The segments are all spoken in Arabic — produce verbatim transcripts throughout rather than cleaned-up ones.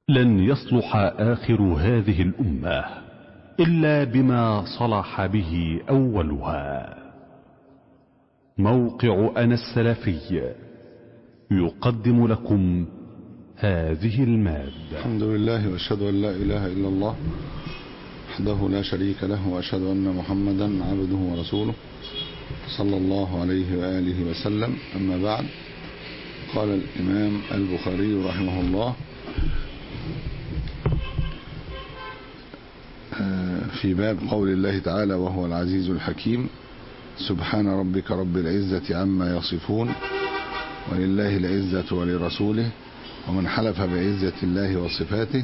لن يصلح آخر هذه الأمة إلا بما صلح به أولها. موقع أنا السلفي يقدم لكم هذه المادة. الحمد لله وأشهد أن لا إله إلا الله وحده لا شريك له، وأشهد أن محمدا عبده ورسوله صلى الله عليه وآله وسلم. أما بعد، قال الإمام البخاري رحمه الله في باب قول الله تعالى: وهو العزيز الحكيم، سبحان ربك رب العزة عما يصفون، ولله العزة ولرسوله، ومن حلف بعزة الله وصفاته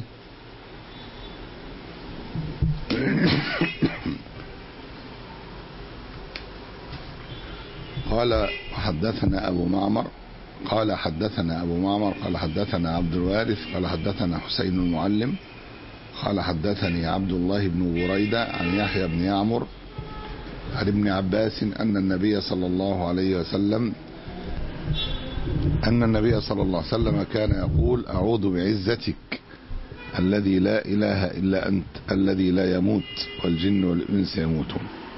قال حدثنا أبو معمر قال حدثنا أبو معمر قال حدثنا عبد الوارث قال حدثنا حسين المعلم قال حدثني عبد الله بن بريدة عن يحيى بن يعمر عن ابن عباس أن النبي صلى الله عليه وسلم أن النبي صلى الله عليه وسلم كان يقول: أعوذ بعزتك الذي لا إله إلا أنت الذي لا يموت والجن والإنس يموتون.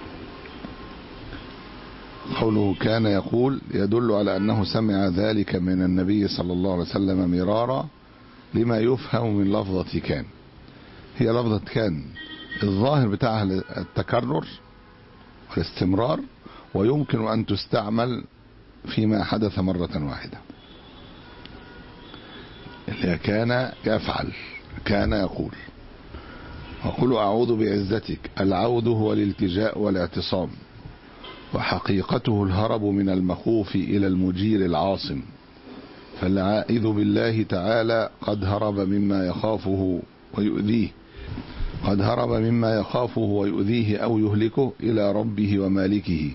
قوله كان يقول يدل على أنه سمع ذلك من النبي صلى الله عليه وسلم مرارا، لما يفهم من لفظة كان. هي لفظة كان الظاهر بتاعها التكرر والاستمرار، ويمكن أن تستعمل فيما حدث مرة واحدة. اللي كان يفعل، كان يقول. وقل أعوذ بعزتك، العوذ هو الالتجاء والاعتصام، وحقيقته الهرب من المخوف إلى المجير العاصم. فالعائذ بالله تعالى قد هرب مما يخافه ويؤذيه قد هرب مما يخافه ويؤذيه أو يهلكه إلى ربه ومالكه.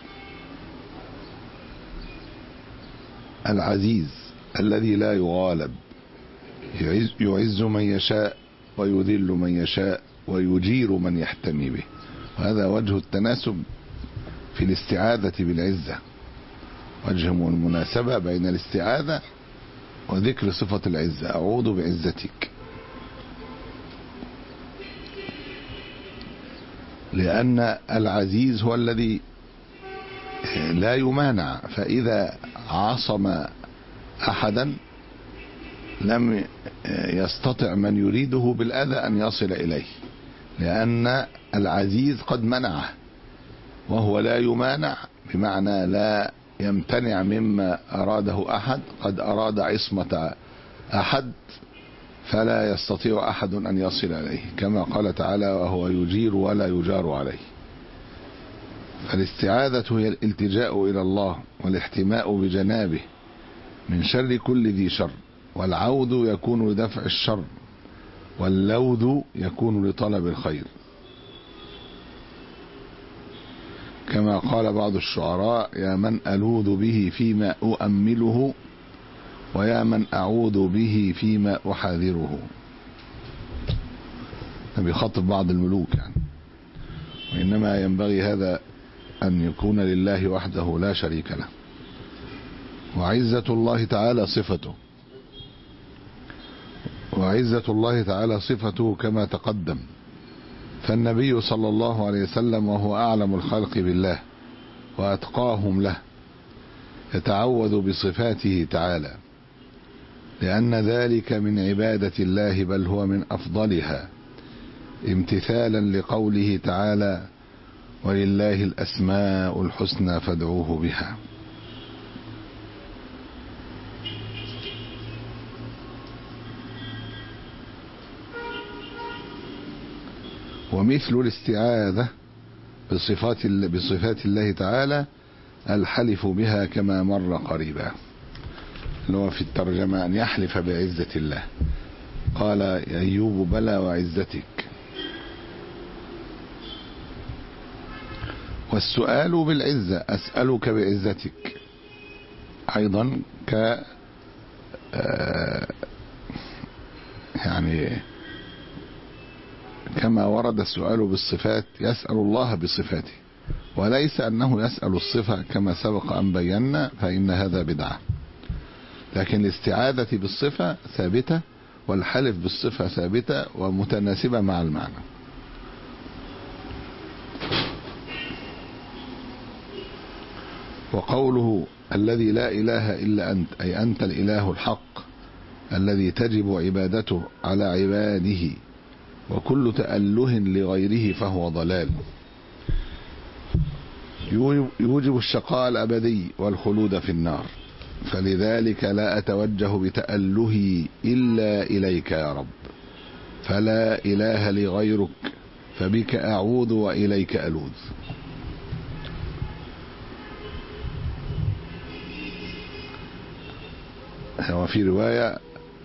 العزيز الذي لا يغالب، يعز, يعز من يشاء ويذل من يشاء ويجير من يحتمي به. وهذا وجه التناسب في الاستعاذة بالعزة، وجه المناسبة بين الاستعاذة وذكر صفة العزة. أعوذ بعزتك، لأن العزيز هو الذي لا يمانع، فإذا عصم أحدا لم يستطع من يريده بالأذى أن يصل إليه، لأن العزيز قد منعه، وهو لا يمانع بمعنى لا يمتنع مما أراده أحد. قد أراد عصمة أحد فلا يستطيع أحد أن يصل إليه، كما قال تعالى: وهو يجير ولا يجار عليه. فالاستعاذة هي الالتجاء إلى الله والاحتماء بجنابه من شر كل ذي شر، والعوذ يكون لدفع الشر، واللوذ يكون لطلب الخير. كما قال بعض الشعراء: يا من ألوذ به فيما أؤمله، ويا من أعوذ به فيما أحاذره. بيخاطب بعض الملوك يعني. وإنما ينبغي هذا أن يكون لله وحده لا شريك له. وعزة الله تعالى صفته وعزة الله تعالى صفته كما تقدم. فالنبي صلى الله عليه وسلم وهو أعلم الخلق بالله وأتقاهم له يتعوذ بصفاته تعالى، لأن ذلك من عبادة الله، بل هو من أفضلها، امتثالا لقوله تعالى: ولله الأسماء الحسنى فادعوه بها. ومثل الاستعاذة بصفات بصفات الله تعالى الحلف بها، كما مر قريبا، اللي هو في الترجمة أن يحلف بعزة الله. قال أيوب: بلى وعزتك. والسؤال بالعزة: أسألك بعزتك، أيضا ك يعني كما ورد السؤال بالصفات، يسأل الله بصفاته، وليس أنه يسأل الصفة كما سبق أن بينا، فإن هذا بدعة. لكن الاستعاذة بالصفة ثابتة، والحلف بالصفة ثابتة ومتناسبة مع المعنى. وقوله الذي لا إله إلا أنت، أي أنت الإله الحق الذي تجب عبادته على عباده، وكل تأله لغيره فهو ضلال يوجب الشقاء الأبدي والخلود في النار. فلذلك لا أتوجه بتألهي إلا إليك يا رب، فلا إله لغيرك، فبك أعوذ وإليك ألوذ. وفي رواية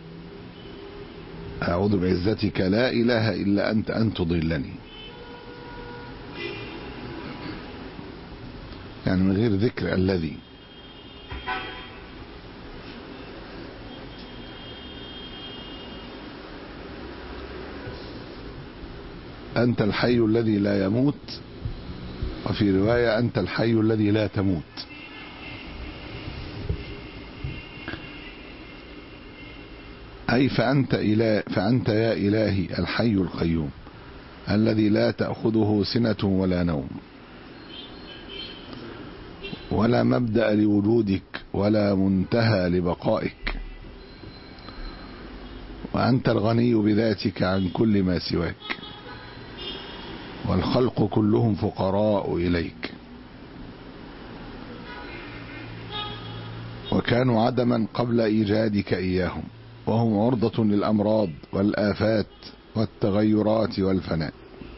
أعوذ بعزتك لا إله إلا أنت أن تضلني، يعني من غير ذكر الذي. أنت الحي الذي لا يموت، وفي رواية أنت الحي الذي لا تموت. أي فأنت, إله فأنت يا إلهي الحي القيوم الذي لا تأخذه سنة ولا نوم، ولا مبدأ لوجودك ولا منتهى لبقائك، وأنت الغني بذاتك عن كل ما سواك، والخلق كلهم فقراء إليك، وكانوا عدما قبل إيجادك إياهم، وهم عرضة للأمراض والآفات والتغيرات والفناء.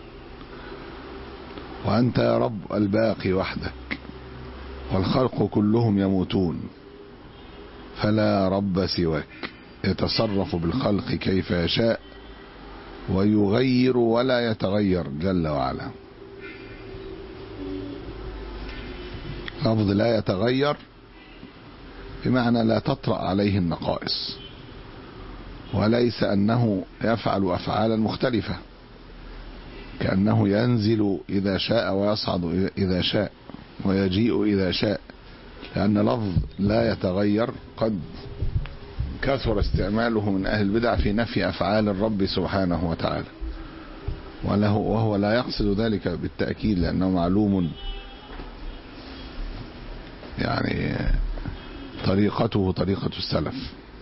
وأنت يا رب الباقي وحدك، والخلق كلهم يموتون، فلا رب سواك يتصرف بالخلق كيف يشاء ويغير ولا يتغير جل وعلا. لفظ لا يتغير بمعنى لا تطرأ عليه النقائص، وليس أنه يفعل أفعالا مختلفة كأنه ينزل إذا شاء ويصعد إذا شاء ويجيء إذا شاء، لأن لفظ لا يتغير قد كثر استعماله من أهل البدع في نفي أفعال الرب سبحانه وتعالى، وله وهو لا يقصد ذلك بالتأكيد، لأنه معلوم يعني طريقته طريقة السلف.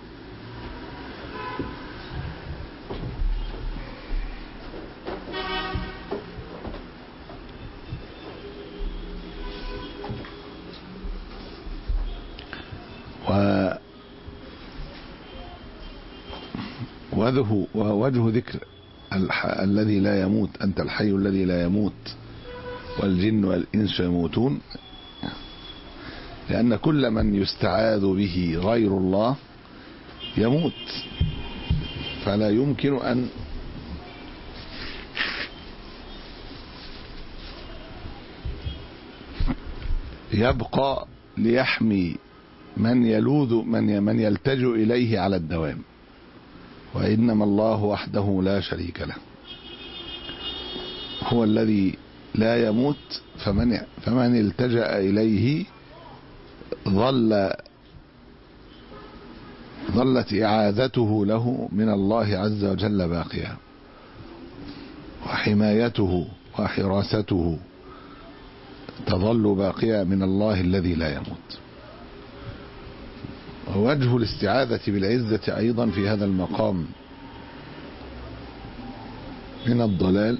و ووجه ذكر الذي لا يموت، أنت الحي الذي لا يموت والجن والإنس يموتون، لأن كل من يستعاذ به غير الله يموت، فلا يمكن أن يبقى ليحمي من يلوذ من من يلتجئ إليه على الدوام، وإنما الله وحده لا شريك له هو الذي لا يموت، فمن فمن التجأ إليه ظل ظلت إعاذته له من الله عز وجل باقية، وحمايته وحراسته تظل باقية من الله الذي لا يموت. ووجه الاستعاذة بالعزة أيضا في هذا المقام من الضلال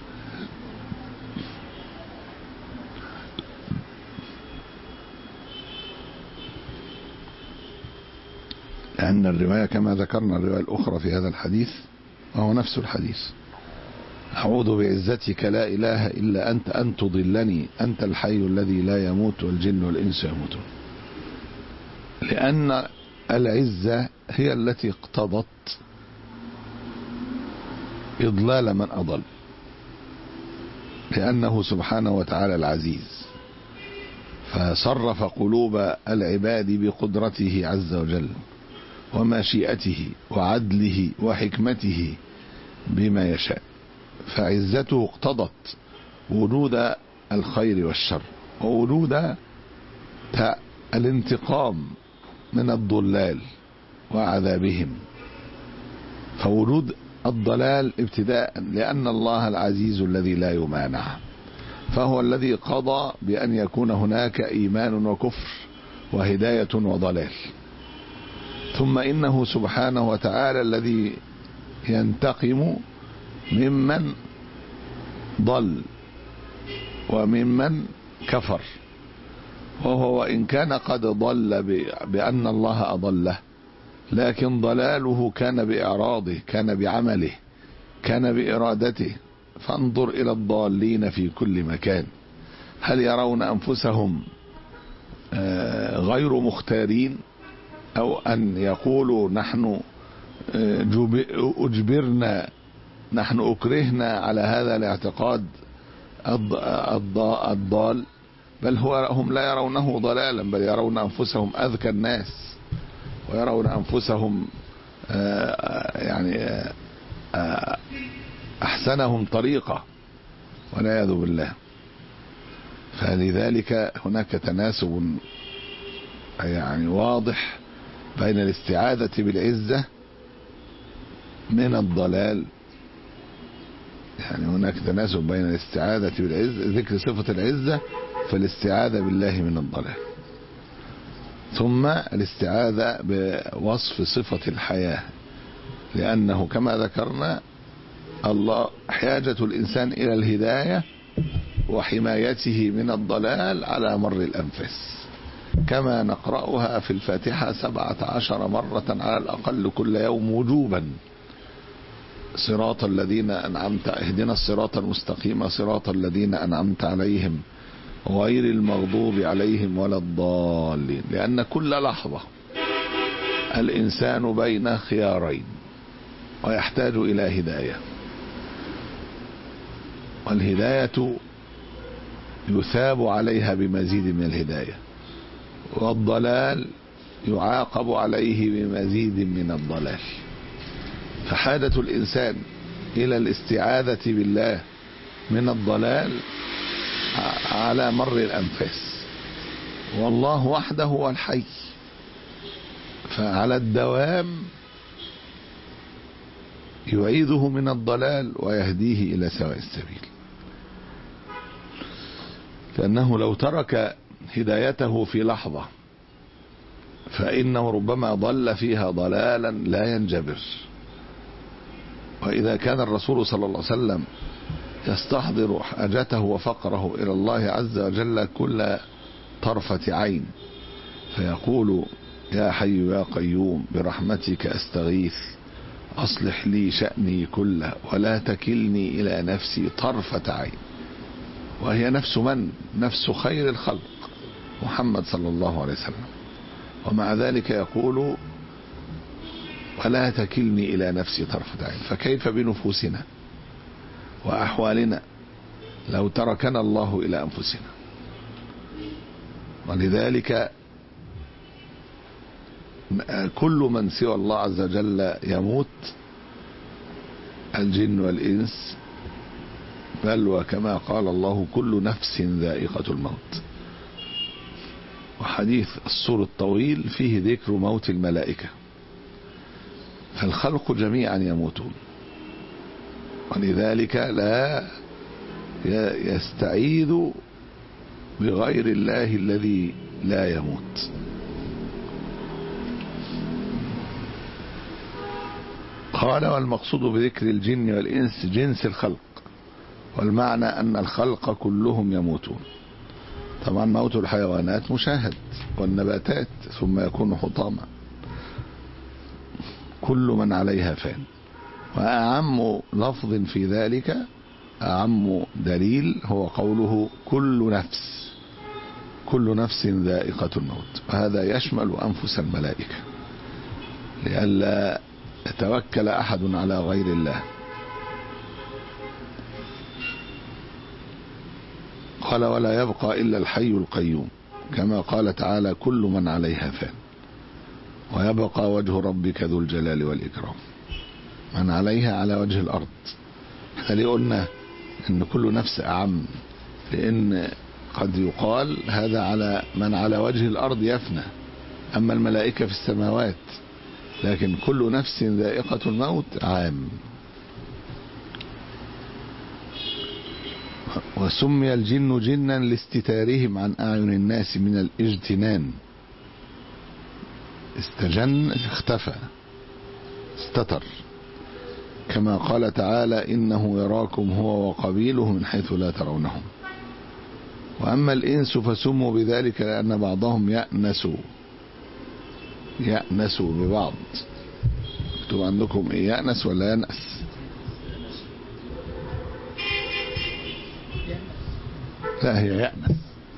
لأن الرواية كما ذكرنا الرواية الأخرى في هذا الحديث وهو نفس الحديث: أعوذ بعزتك لا إله إلا أنت أن تضلني، أنت الحي الذي لا يموت والجن والإنس يموتون. لأن العزة هي التي اقتضت إضلال من أضل، لأنه سبحانه وتعالى العزيز، فصرف قلوب العباد بقدرته عز وجل ومشيئته وعدله وحكمته بما يشاء، فعزته اقتضت وجود الخير والشر ووجود الانتقام من الضلال وعذابهم فوجود الضلال ابتداء لأن الله العزيز الذي لا يمانع، فهو الذي قضى بأن يكون هناك إيمان وكفر وهداية وضلال. ثم إنه سبحانه وتعالى الذي ينتقم ممن ضل وممن كفر، وهو وإن كان قد ضل بأن الله أضله، لكن ضلاله كان بإعراضه، كان بعمله، كان بإرادته. فانظر إلى الضالين في كل مكان، هل يرون أنفسهم غير مختارين، أو أن يقولوا نحن أجبرنا، نحن أكرهنا على هذا الاعتقاد الضال؟ بل هو هم لا يرونه ضلالا، بل يرون أنفسهم أذكى الناس، ويرون أنفسهم يعني أحسنهم طريقة، والعياذ بالله. فلذلك هناك تناسب يعني واضح بين الاستعاذة بالعزة من الضلال، يعني هناك تناسب بين الاستعاذة بالعزة، ذكر صفة العزة، فالاستعاذة بالله من الضلال، ثم الاستعاذة بوصف صفة الحياة، لأنه كما ذكرنا الله حاجة الإنسان إلى الهداية وحمايته من الضلال على مر الأنفس، كما نقرأها في الفاتحة سبعة عشر مرة على الأقل كل يوم وجوبا: صراط الذين أنعمت، اهدنا الصراط المستقيم صراط الذين أنعمت عليهم غير المغضوب عليهم ولا الضالين. لأن كل لحظة الإنسان بين خيارين ويحتاج إلى هداية، والهداية يثاب عليها بمزيد من الهداية، والضلال يعاقب عليه بمزيد من الضلال. فحاجة الإنسان إلى الاستعاذة بالله من الضلال على مر الأنفاس، والله وحده هو الحي، فعلى الدوام يعيذه من الضلال ويهديه إلى سواء السبيل. لأنه لو ترك هدايته في لحظة فإنه ربما ضل فيها ضلالا لا ينجبر. وإذا كان الرسول صلى الله عليه وسلم يستحضر حاجته وفقره إلى الله عز وجل كل طرفة عين، فيقول: يا حي يا قيوم برحمتك أستغيث أصلح لي شأني كله ولا تكلني إلى نفسي طرفة عين، وهي نفس من؟ نفس خير الخلق محمد صلى الله عليه وسلم، ومع ذلك يقول: ولا تكلني إلى نفسي طرفة عين. فكيف بنفوسنا وأحوالنا لو تركنا الله إلى أنفسنا؟ ولذلك كل من سوى الله عز وجل يموت، الجن والإنس، بل وكما قال الله: كل نفس ذائقة الموت. وحديث السور الطويل فيه ذكر موت الملائكة، فالخلق جميعا يموتون، ولذلك لا يستعيذ بغير الله الذي لا يموت. قال: والمقصود بذكر الجن والإنس جنس الخلق، والمعنى أن الخلق كلهم يموتون. طبعا موت الحيوانات مشاهد والنباتات ثم يكون حطاما، كل من عليها فان. وأعم لفظ في ذلك، أعم دليل هو قوله: كل نفس، كل نفس ذائقة الموت، وهذا يشمل أنفس الملائكة، لئلا يتوكل أحد على غير الله. قال: ولا يبقى إلا الحي القيوم، كما قال تعالى: كل من عليها فان، ويبقى وجه ربك ذو الجلال والإكرام. من عليها على وجه الأرض. احنا ليه قلنا ان كل نفس أعم؟ لأن قد يقال هذا على من على وجه الأرض يفنى، أما الملائكة في السماوات لكن كل نفس ذائقة الموت عام. وسمي الجن جنا لاستتارهم عن أعين الناس من الاجتنان. استجن اختفى استتر، كما قال تعالى إنه يراكم هو وقبيله من حيث لا ترونهم. وأما الإنس فسموا بذلك لأن بعضهم يأنسوا يأنسوا ببعض. اكتب عندكم إيه، يأنس ولا ينأس؟ لا هي يأنس،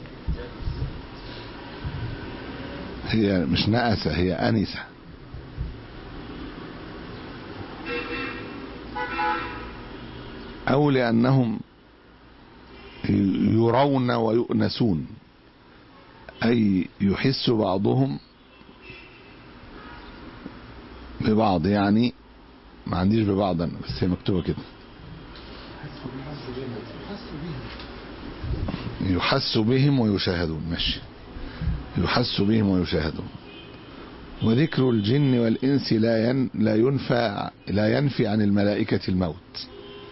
هي مش نأسة، هي أنسة. أو لأنهم يرون ويؤنسون، أي يحس بعضهم ببعض. يعني ما عنديش ببعض أنا، بس هي مكتوبة كده، يحس بهم ويشاهدون. ماشي، يحس بهم ويشاهدون. وذكر الجن والإنس لا ين لا ينفع لا ينفي عن الملائكة الموت.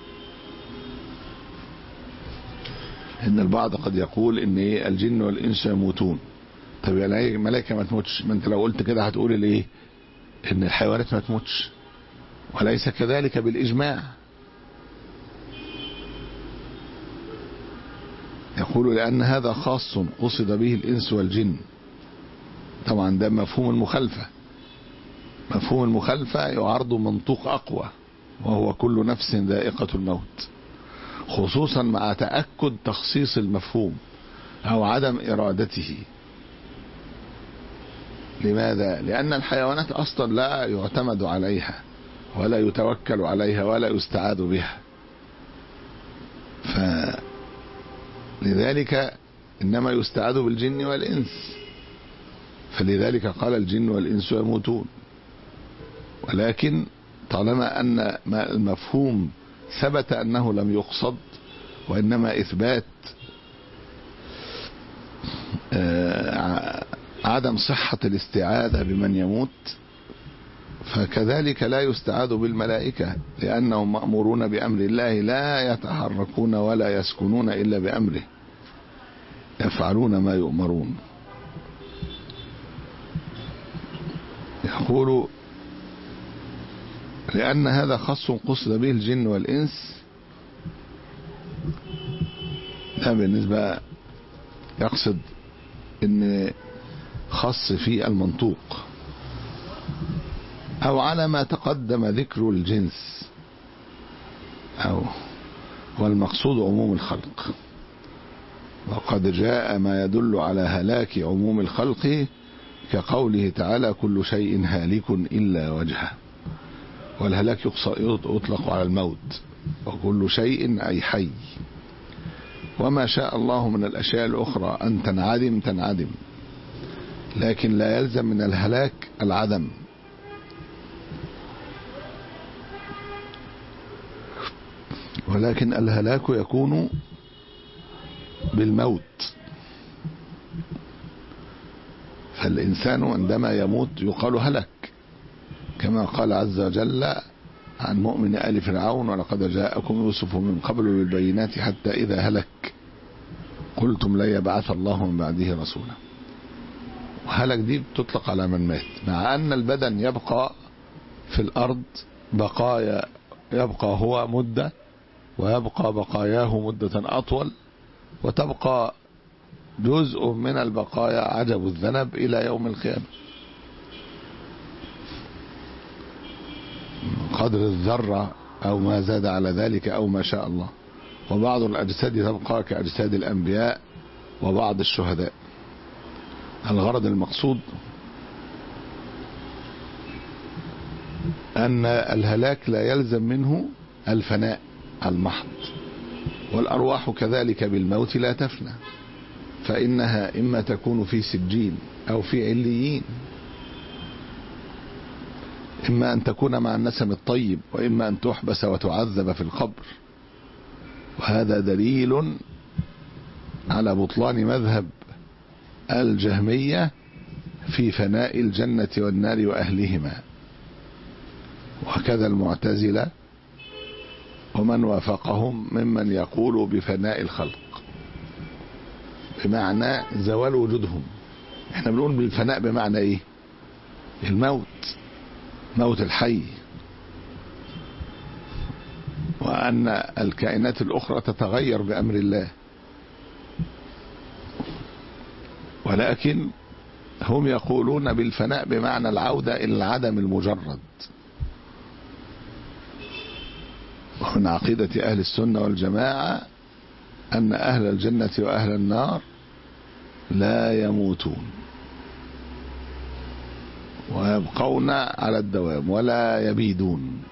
إن البعض قد يقول إن إيه الجن والإنس يموتون. طب يعني الملائكة ما تموتش؟ ما أنت لو قلت كده هتقول الإيه؟ إن الحيوانات ما تموتش، وليس كذلك بالإجماع. يقول لأن هذا خاص قصد به الإنس والجن. طبعا ده مفهوم المخالفة. مفهوم المخالفة يعارض منطوق أقوى، وهو كل نفس ذائقة الموت، خصوصا مع تأكد تخصيص المفهوم أو عدم إرادته. لماذا؟ لأن الحيوانات أصلا لا يعتمد عليها ولا يتوكل عليها ولا يستعاذ بها، فلذلك إنما يستعاذ بالجن والإنس. فلذلك قال الجن والإنس يموتون. ولكن طالما أن المفهوم ثبت أنه لم يقصد، وإنما إثبات عدم صحة الاستعاذة بمن يموت، فكذلك لا يستعاذ بالملائكة، لأنهم مأمورون بأمر الله لا يتحركون ولا يسكنون إلا بأمره، يفعلون ما يؤمرون. يقول لأن هذا خاص قصد به الجن والإنس. ده بالنسبة يقصد إن خاص في المنطوق، أو على ما تقدم ذكر الجنس، أو والمقصود عموم الخلق. وقد جاء ما يدل على هلاك عموم الخلق كقوله تعالى كل شيء هالك إلا وجهه. والهلاك يطلق على الموت، وكل شيء أي حي. وما شاء الله من الأشياء الأخرى أن تنعدم تنعدم، لكن لا يلزم من الهلاك العدم. ولكن الهلاك يكون بالموت. فالإنسان عندما يموت يقال هلك، كما قال عز وجل عن مؤمن آل فرعون ولقد جاءكم يوسف من قبل بالبينات حتى إذا هلك قلتم لن يبعث الله من بعده رسولا. وهلك دي بتطلق على من مات، مع أن البدن يبقى في الأرض بقايا، يبقى هو مدة، ويبقى بقاياه مدة أطول، وتبقى جزء من البقايا عجب الذنب إلى يوم القيامة، قدر الذرة أو ما زاد على ذلك أو ما شاء الله. وبعض الأجساد تبقى كأجساد الأنبياء وبعض الشهداء. الغرض المقصود أن الهلاك لا يلزم منه الفناء المحض، والأرواح كذلك بالموت لا تفنى، فإنها إما تكون في سجين أو في عليين، إما أن تكون مع النسم الطيب، وإما أن تحبس وتعذب في القبر. وهذا دليل على بطلان مذهب الجهمية في فناء الجنة والنار وأهلهما، وكذا المعتزلة ومن وافقهم ممن يقول بفناء الخلق بمعنى زوال وجودهم. احنا بنقول بالفناء بمعنى ايه؟ الموت، موت الحي، وأن الكائنات الأخرى تتغير بأمر الله، ولكن هم يقولون بالفناء بمعنى العودة إلى العدم المجرد. ومن عقيدة أهل السنة والجماعة أن أهل الجنة وأهل النار لا يموتون ويبقون على الدوام ولا يبيدون.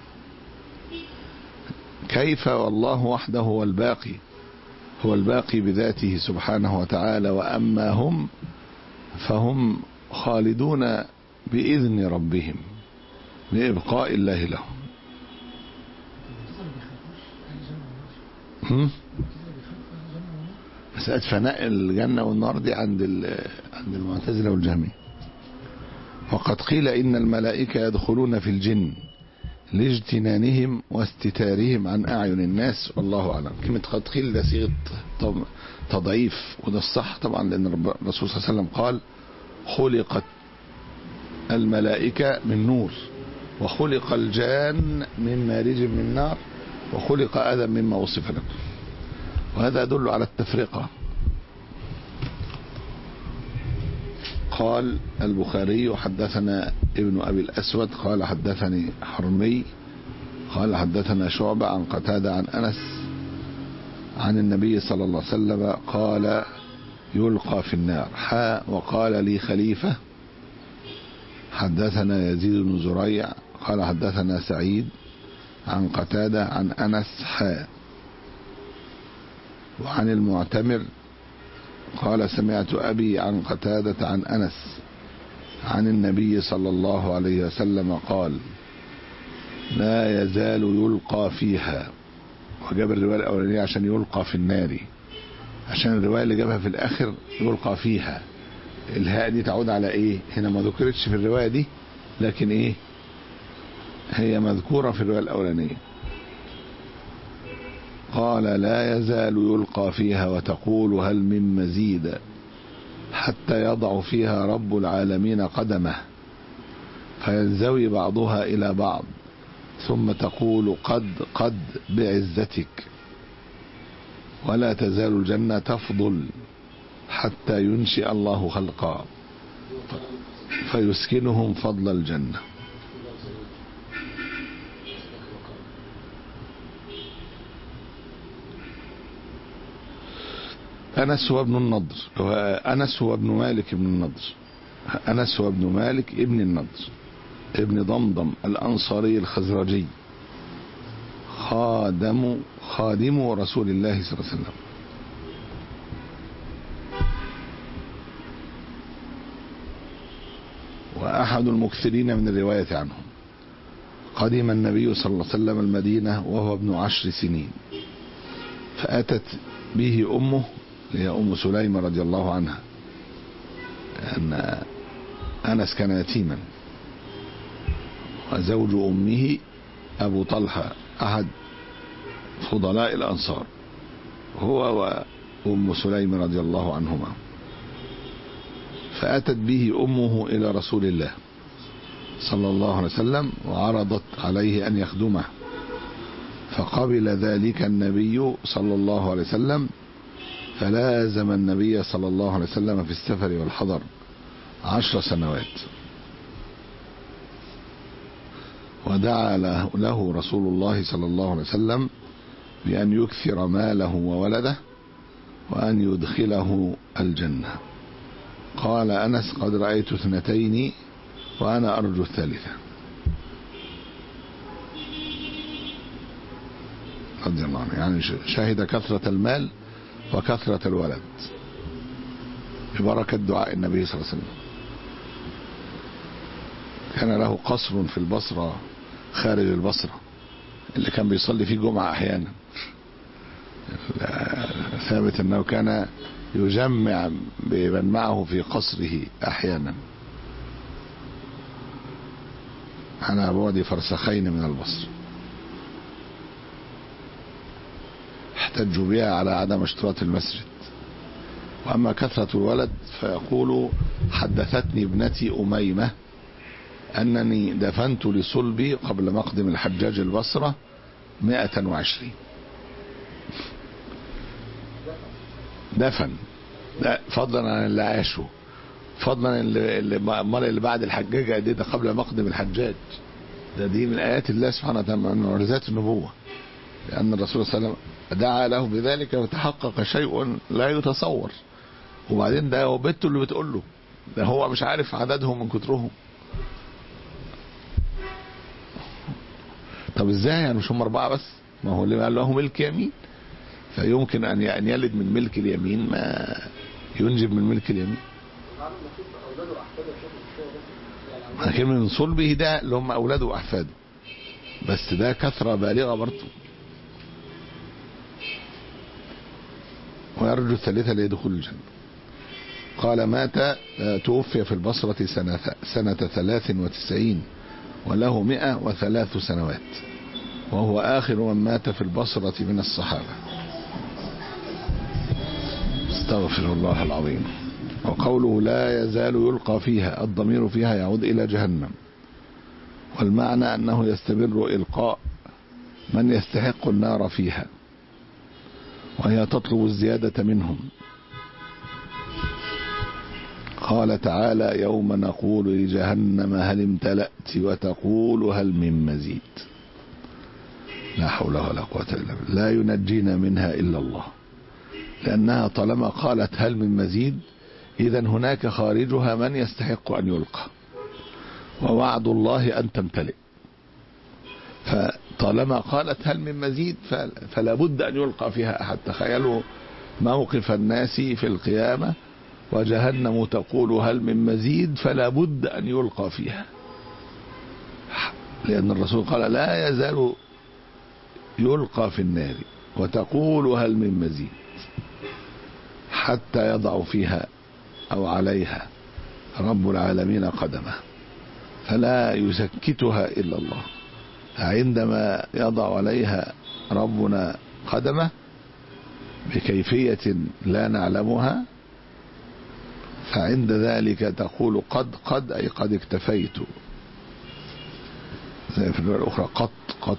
كيف والله وحده هو الباقي، هو الباقي بذاته سبحانه وتعالى، وأما هم فهم خالدون بإذن ربهم لإبقاء الله لهم. مسألة فناء الجنة والنار دي عند عند المعتزلة والجهمية. وقد قيل إن الملائكة يدخلون في الجن لاجتنانهم واستتارهم عن أعين الناس، والله أعلم. كلمة قد قيل ده صيغة تضعيف، وده الصح طبعا، لأن الرسول صلى الله عليه وسلم قال خلقت الملائكة من نور، وخلق الجان من مارج من نار، وخلق آدم مما وصف لكم. وهذا يدل على التفرقة. قال البخاري حدثنا ابن أبي الأسود قال حدثني حرمي قال حدثنا شعبة عن قتادة عن أنس عن النبي صلى الله عليه وسلم قال يلقى في النار. حاء وقال لي خليفة حدثنا يزيد بن زريع قال حدثنا سعيد عن قتادة عن أنس حاء. وعن المعتمر قال سمعت أبي عن قتادة عن أنس عن النبي صلى الله عليه وسلم قال لا يزال يلقى فيها. وجاب الرواية الأولانية عشان يلقى في النار، عشان الرواية اللي جابها في الآخر يلقى فيها. الهاء دي تعود على إيه؟ هنا ما ذكرتش في الرواية دي، لكن إيه هي مذكورة في الرواية الأولانية. قال لا يزال يلقى فيها وتقول هل من مزيد حتى يضع فيها رب العالمين قدمه فينزوي بعضها إلى بعض ثم تقول قد قد بعزتك، ولا تزال الجنة تفضل حتى ينشئ الله خلقا فيسكنهم فضل الجنة. أنس هو ابن النضر، أنس هو ابن مالك ابن النضر، أنس هو ابن مالك ابن النضر ابن ضمضم الأنصاري الخزرجي، خادم خادم رسول الله صلى الله عليه وسلم. وأحد المكثرين من الرواية عنهم. قدم النبي صلى الله عليه وسلم المدينة وهو ابن عشر سنين، فأتت به أمه هي أم سليم رضي الله عنها، أن أنس كان يتيما، وزوج أمه أبو طلحة أحد فضلاء الأنصار، هو وأم سليم رضي الله عنهما. فأتت به أمه إلى رسول الله صلى الله عليه وسلم وعرضت عليه أن يخدمه، فقبل ذلك النبي صلى الله عليه وسلم، فلازم النبي صلى الله عليه وسلم في السفر والحضر عشر سنوات. ودعا له رسول الله صلى الله عليه وسلم بأن يكثر ماله وولده وأن يدخله الجنة. قال أنس قد رأيت اثنتين وأنا أرجو الثالثة رضي الله عنه. يعني شهد كثرة المال وكثرة الولد ببركة دعاء النبي صلى الله عليه وسلم. كان له قصر في البصرة خارج البصرة اللي كان بيصلي فيه جمعة أحيانا. ثابت أنه كان يجمع بمن معه في قصره أحيانا. على بعد فرسخين من البصرة. احتجوا بها على عدم اشتراط المسجد. وأما كثرة الولد فيقول حدثتني ابنتي أميمة أنني دفنت لصلبي قبل مقدم الحجاج البصرة مائة وعشرين. دفن فضلا عن اللي عاشوا، فضلا اللي, اللي بعد الحجاج ده قبل مقدم الحجاج. ده دي من آيات الله سبحانه وتعالى، من معجزات النبوة، لأن الرسول صلى الله عليه وسلم دعا له بذلك وتحقق شيء لا يتصور. وبعدين ده هو بنته اللي بتقول له، ده هو مش عارف عددهم من كترهم. طب ازاي يعني مش هم أربعة بس؟ ما هو اللي قال له ملك يمين، فيمكن أن يلد من ملك اليمين ما ينجب من ملك اليمين. لكن من صلبه ده اللي هم أولاده وأحفاده، بس ده كثرة بالغة برضه. ويرجو الثالثة ليدخل الجنة. قال مات توفي في البصرة سنة, سنة ثلاث وتسعين وله مئة وثلاث سنوات، وهو آخر من مات في البصرة من الصحابة. استغفر الله العظيم. وقوله لا يزال يلقى فيها، الضمير فيها يعود إلى جهنم، والمعنى أنه يستمر إلقاء من يستحق النار فيها، وهي تطلب الزيادة منهم. قال تعالى يوم نقول لجهنم هل امتلأت وتقول هل من مزيد. لا حول ولا قوة إلا بالله. لا ينجينا منها إلا الله، لأنها طالما قالت هل من مزيد إذن هناك خارجها من يستحق أن يلقى، ووعد الله أن تمتلئ. فطالما قالت هل من مزيد فلا بد أن يلقى فيها أحد. تخيلوا موقف الناس في القيامة وجهنم تقول هل من مزيد، فلا بد أن يلقى فيها، لأن الرسول قال لا يزال يلقى في النار وتقول هل من مزيد حتى يضع فيها أو عليها رب العالمين قدمه، فلا يسكتها إلا الله. عندما يضع عليها ربنا قدمه بكيفية لا نعلمها، فعند ذلك تقول قد قد أي قد اكتفيت، زي في الرواية الأخرى قط قط.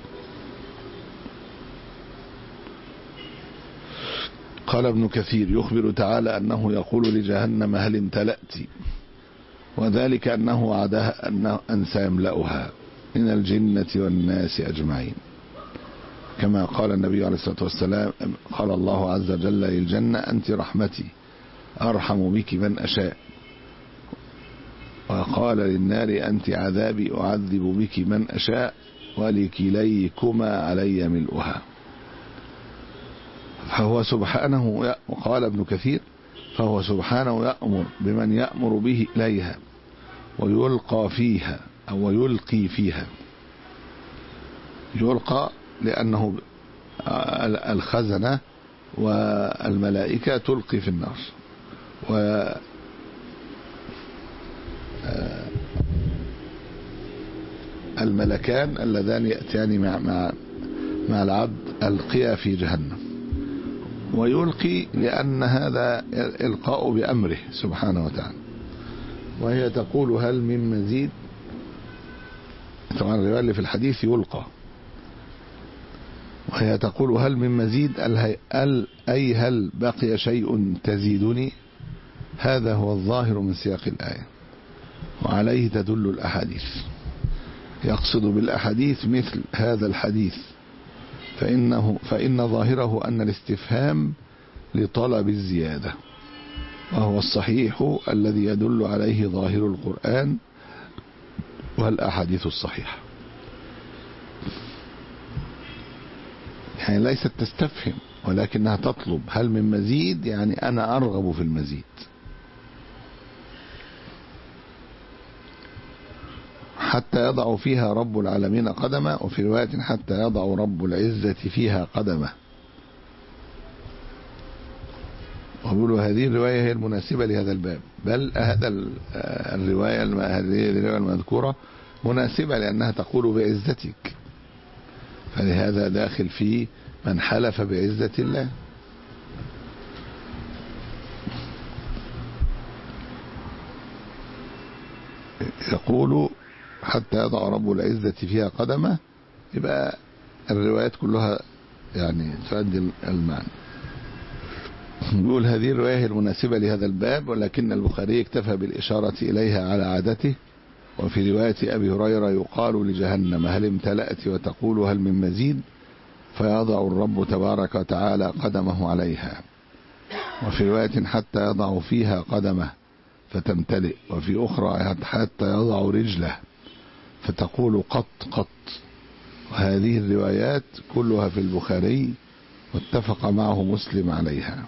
قال ابن كثير يخبر تعالى أنه يقول لجهنم هل امتلأت، وذلك أنه وعدها أنه أن سيملأها من الجنة والناس أجمعين، كما قال النبي عليه الصلاة والسلام قال الله عز وجل للجنة أنت رحمتي أرحم بك من أشاء، وقال للنار أنت عذابي أعذب بك من أشاء ولكليكما علي ملؤها. فهو سبحانه، وقال ابن كثير فهو سبحانه يأمر بمن يأمر به إليها ويلقى فيها أو يلقي فيها. يلقى لأنه الخزنة والملائكة تلقي في النار، و الملكان اللذان يأتيان مع مع مع العبد القيا في جهنم. ويلقي لأن هذا إلقاء بأمره سبحانه وتعالى. وهي تقول هل من مزيد، طبعا الرواية اللي في الحديث يلقى، وهي تقول هل من مزيد أي هل بقي شيء تزيدني. هذا هو الظاهر من سياق الآية، وعليه تدل الأحاديث. يقصد بالأحاديث مثل هذا الحديث، فإنه فإن ظاهره أن الاستفهام لطلب الزيادة، وهو الصحيح الذي يدل عليه ظاهر القرآن والأحاديث الصحيحة. يعني ليست تستفهم ولكنها تطلب هل من مزيد، يعني أنا أرغب في المزيد. حتى يضع فيها رب العالمين قدمه، وفي رواية حتى يضع رب العزة فيها قدمه. ويقولوا هذه الرواية هي المناسبة لهذا الباب، بل هذا الرواية هذه الرواية المذكورة مناسبة لأنها تقول بعزتك، فلهذا داخل في من حلف بعزة الله. يقول حتى يضع رب العزة فيها قدمه، يبقى الروايات كلها يعني تؤدي المعنى. يقول هذه الرواية المناسبة لهذا الباب، ولكن البخاري اكتفى بالإشارة إليها على عادته. وفي رواية أبي هريرة يقال لجهنم هل امتلأت وتقول هل من مزيد، فيضع الرب تبارك وتعالى قدمه عليها. وفي رواية حتى يضع فيها قدمه فتمتلئ. وفي أخرى حتى يضع رجله فتقول قط قط. وهذه الروايات كلها في البخاري واتفق معه مسلم عليها.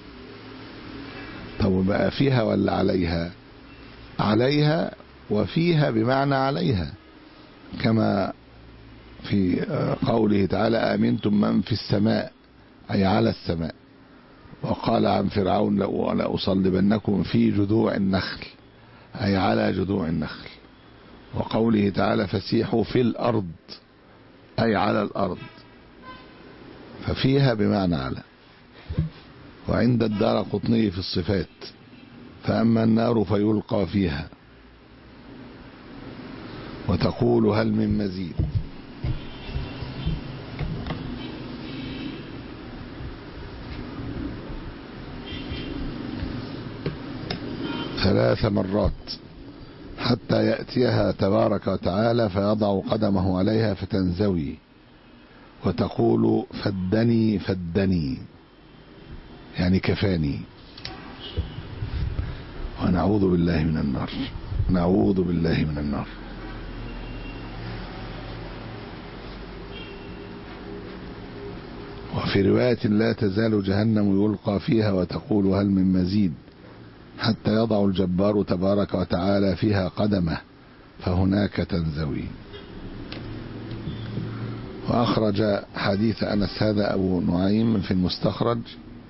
طب بقى فيها ولا عليها؟ عليها، وفيها بمعنى عليها، كما في قوله تعالى آمنتم من في السماء، أي على السماء. وقال عن فرعون لأصلبنكم في جذوع النخل، أي على جذوع النخل. وقوله تعالى فسيحوا في الأرض، أي على الأرض، ففيها بمعنى على. وعند الدارقطني في الصفات فأما النار فيلقى فيها وتقول هل من مزيد. ثلاث مرات حتى يأتيها تبارك وتعالى فيضع قدمه عليها فتنزوي وتقول فدني فدني، يعني كفاني. ونعوذ بالله من النار، نعوذ بالله من النار. وفي رواية لا تزال جهنم يلقى فيها وتقول هل من مزيد حتى يضع الجبار تبارك وتعالى فيها قدمه فهناك تنزوي. وأخرج حديث أنس هذا أبو نعيم في المستخرج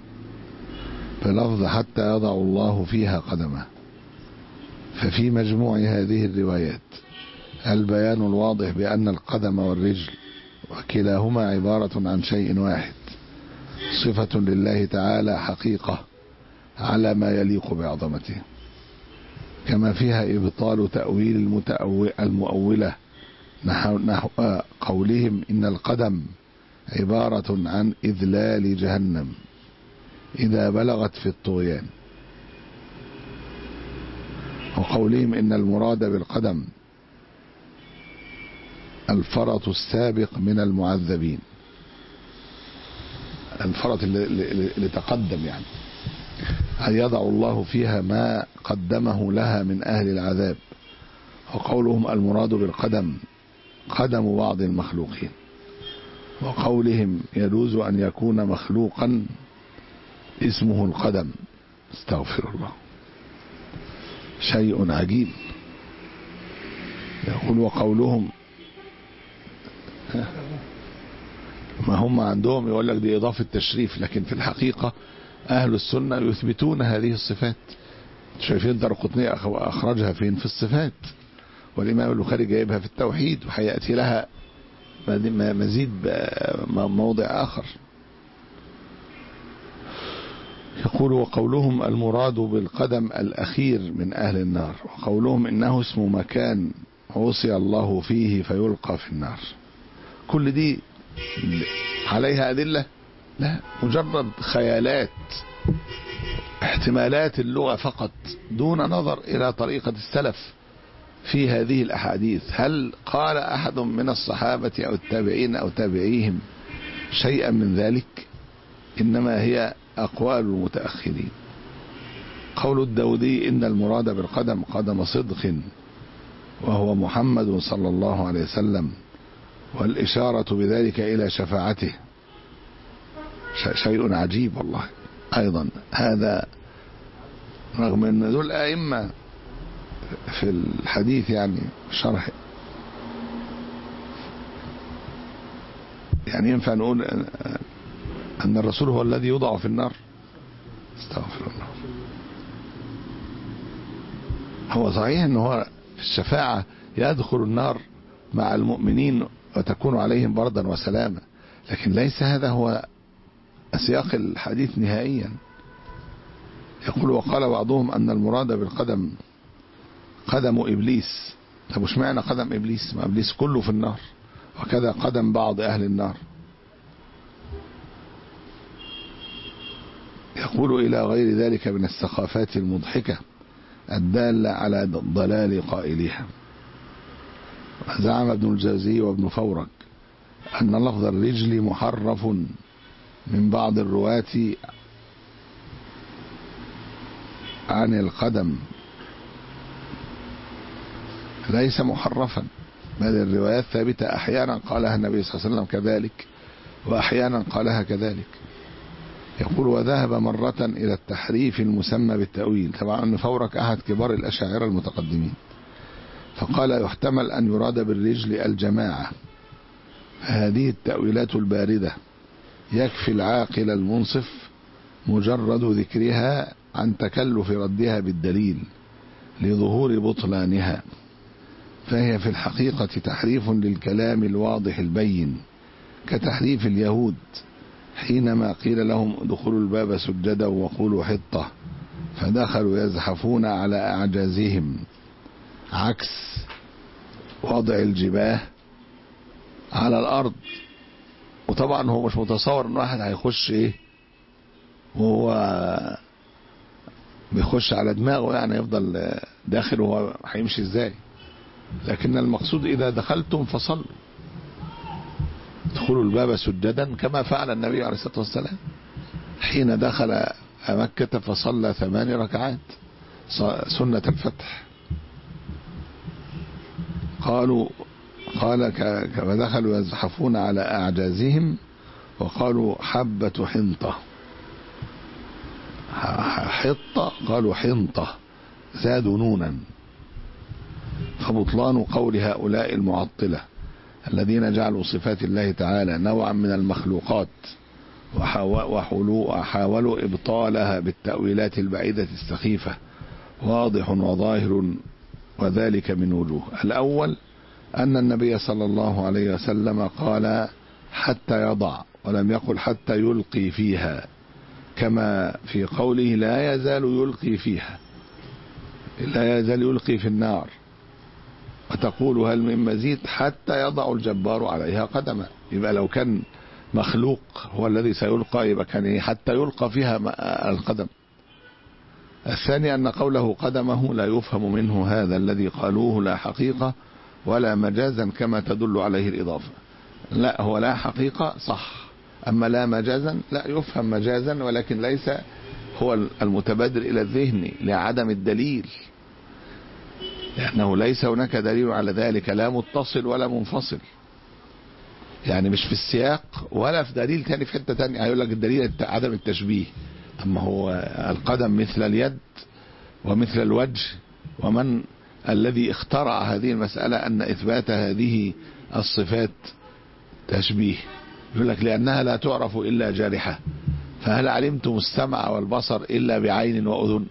بلفظ حتى يضع الله فيها قدمه. ففي مجموع هذه الروايات البيان الواضح بأن القدم والرجل وكلاهما عبارة عن شيء واحد، صفة لله تعالى حقيقة على ما يليق بعظمته، كما فيها إبطال تأويل المؤولة نحو قولهم إن القدم عبارة عن إذلال جهنم إذا بلغت في الطغيان، وقولهم إن المراد بالقدم الفرط السابق من المعذبين، الفرط اللي, اللي تقدم، يعني أن يضع الله فيها ما قدمه لها من أهل العذاب. وقولهم المراد بالقدم قدم بعض المخلوقين، وقولهم يجوز أن يكون مخلوقا اسمه القدم. استغفر الله، شيء عجيب. يقول وقولهم ما هم عندهم يقول لك دي إضافة تشريف، لكن في الحقيقة أهل السنة يثبتون هذه الصفات. شايفين دارقطني أخرجها فين؟ في الصفات، والإمام البخاري جايبها في التوحيد، وحيأتي لها مزيد موضع آخر. يقول وقولهم المراد بالقدم الأخير من أهل النار، وقولهم إنه اسم مكان عصي الله فيه فيلقى في النار. كل دي عليها أدلة؟ لا، مجرد خيالات، احتمالات اللغة فقط، دون نظر إلى طريقة السلف في هذه الأحاديث. هل قال أحد من الصحابة أو التابعين أو تابعيهم شيئا من ذلك؟ إنما هي أقوال المتأخرين. قول الداودي إن المراد بالقدم قدم صدق وهو محمد صلى الله عليه وسلم، والإشارة بذلك إلى شفاعته، شيء عجيب والله. أيضا هذا رغم أن ذو الأئمة في الحديث يعني شرح، يعني ينفع نقول أن الرسول هو الذي يوضع في النار؟ استغفر الله. هو صحيح أنه هو في الشفاعة يدخل النار مع المؤمنين وتكون عليهم بردا وسلاما، لكن ليس هذا هو سياق الحديث نهائيا. يقول وقال بعضهم أن المراد بالقدم قدم إبليس. طب وش معنى قدم إبليس؟ ما إبليس كله في النار، وكذا قدم بعض أهل النار. يقول إلى غير ذلك من الثقافات المضحكة الدالة على ضلال قائلها. زعم ابن الجوزي وابن فورك أن لفظ الرجل محرف من بعض الرواة عن القدم، ليس محرفا، بل الروايات ثابتة، أحيانا قالها النبي صلى الله عليه وسلم كذلك وأحيانا قالها كذلك. يقول وذهب مرة إلى التحريف المسمى بالتأويل. طبعا ابن فورك أحد كبار الأشاعرة المتقدمين، فقال يحتمل أن يراد بالرجل الجماعة. هذه التأويلات الباردة يكفي العاقل المنصف مجرد ذكرها عن تكلف ردها بالدليل لظهور بطلانها، فهي في الحقيقة تحريف للكلام الواضح البين، كتحريف اليهود حينما قيل لهم ادخلوا الباب سجدا وقولوا حطة فدخلوا يزحفون على أعجازهم، عكس وضع الجباه على الأرض. وطبعا هو مش متصور ان واحد هيخش ايه وهو بيخش على دماغه، يعني يفضل داخل وهو هيمشي ازاي. لكن المقصود إذا دخلتم فصلوا، ادخلوا الباب سجدا كما فعل النبي عليه الصلاة والسلام حين دخل مكة فصلى ثمان ركعات سنة الفتح. قالوا قال كما دخلوا يزحفون على أعجازهم، وقالوا حبة حنطة، حطة قالوا حنطة زادوا نونا. فبطلان قول هؤلاء المعطلة الذين جعلوا صفات الله تعالى نوعا من المخلوقات وحاولوا إبطالها بالتأويلات البعيدة السخيفة واضح وظاهر، وذلك من وجوه. الأول أن النبي صلى الله عليه وسلم قال حتى يضع، ولم يقل حتى يلقي فيها، كما في قوله لا يزال يلقي فيها، لا يزال يلقي في النار، وتقول هل من مزيد حتى يضع الجبار عليها قدما. يبقى لو كان مخلوق هو الذي سيلقى يبقى كان حتى يلقى فيها القدم. الثاني أن قوله قدمه لا يفهم منه هذا الذي قالوه لا حقيقة ولا مجازا كما تدل عليه الإضافة. لا، هو لا حقيقة صح، أما لا مجازا لا يفهم مجازا، ولكن ليس هو المتبادر إلى الذهن لعدم الدليل، لأنه ليس هناك دليل على ذلك، لا متصل ولا منفصل، يعني مش في السياق ولا في دليل تاني في حتة تانية. هيقول لك الدليل عدم التشبيه، أما هو القدم مثل اليد ومثل الوجه، ومن الذي اخترع هذه المسألة أن إثبات هذه الصفات تشبيه؟ يقول لك لأنها لا تعرف إلا جارحة، فهل علمتم السمع والبصر إلا بعين وأذن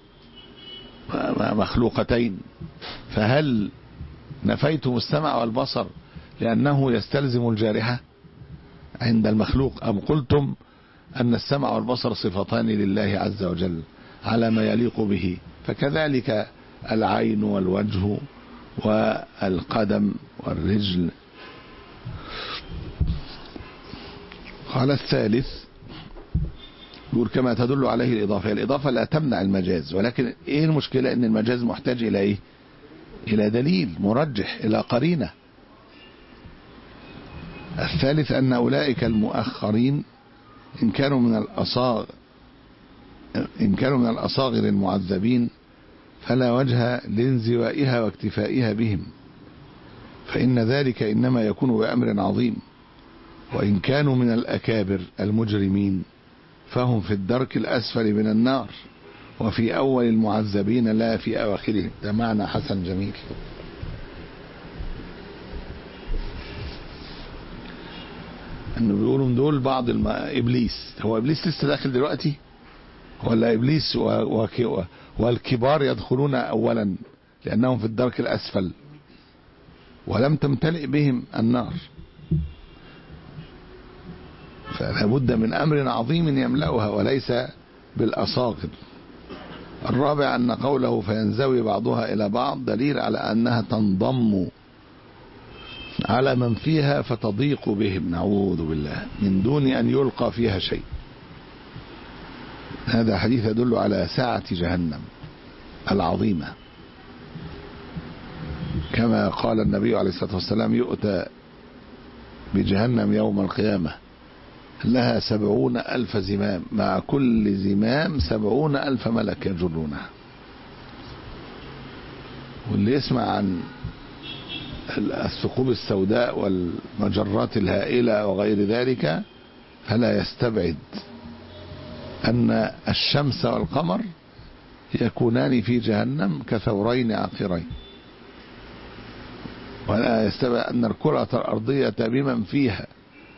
مخلوقتين؟ فهل نفيتم السمع والبصر لأنه يستلزم الجارحة عند المخلوق، أم قلتم أن السمع والبصر صفتان لله عز وجل على ما يليق به؟ فكذلك العين والوجه والقدم والرجل. قال الثالث يقول كما تدل عليه الإضافة. الإضافة لا تمنع المجاز، ولكن إيه المشكلة؟ إن المجاز محتاج إلى إيه؟ إلى دليل مرجح، إلى قرينة. الثالث أن أولئك المؤخرين إن كانوا من الأصاغر إن كانوا من الأصاغر المعذبين فلا وجه لانزوائها واكتفائها بهم، فإن ذلك إنما يكون بأمر عظيم. وإن كانوا من الأكابر المجرمين فهم في الدرك الأسفل من النار، وفي أول المعذبين لا في أواخرهم. ده معنى حسن جميل. انه بيقولوا من دول بعض الم... ابليس. هو ابليس لسه داخل دلوقتي ولا ابليس و... و... والكبار يدخلون اولا لانهم في الدرك الاسفل؟ ولم تمتلئ بهم النار، فلا بد من أمر عظيم يملأها وليس بالأصاغر. الرابع أن قوله فينزوي بعضها إلى بعض دليل على أنها تنضم على من فيها فتضيق بهم، نعوذ بالله، من دون أن يلقى فيها شيء. هذا حديث يدل على سعة جهنم العظيمة، كما قال النبي عليه الصلاة والسلام يؤتى بجهنم يوم القيامة لها سبعون ألف زمام، مع كل زمام سبعون ألف ملك يجرونها. واللي يسمع عن الثقوب السوداء والمجرات الهائلة وغير ذلك فلا يستبعد أن الشمس والقمر يكونان في جهنم كثورين عقرين، ولا يستبعد أن الكرة الأرضية بمن فيها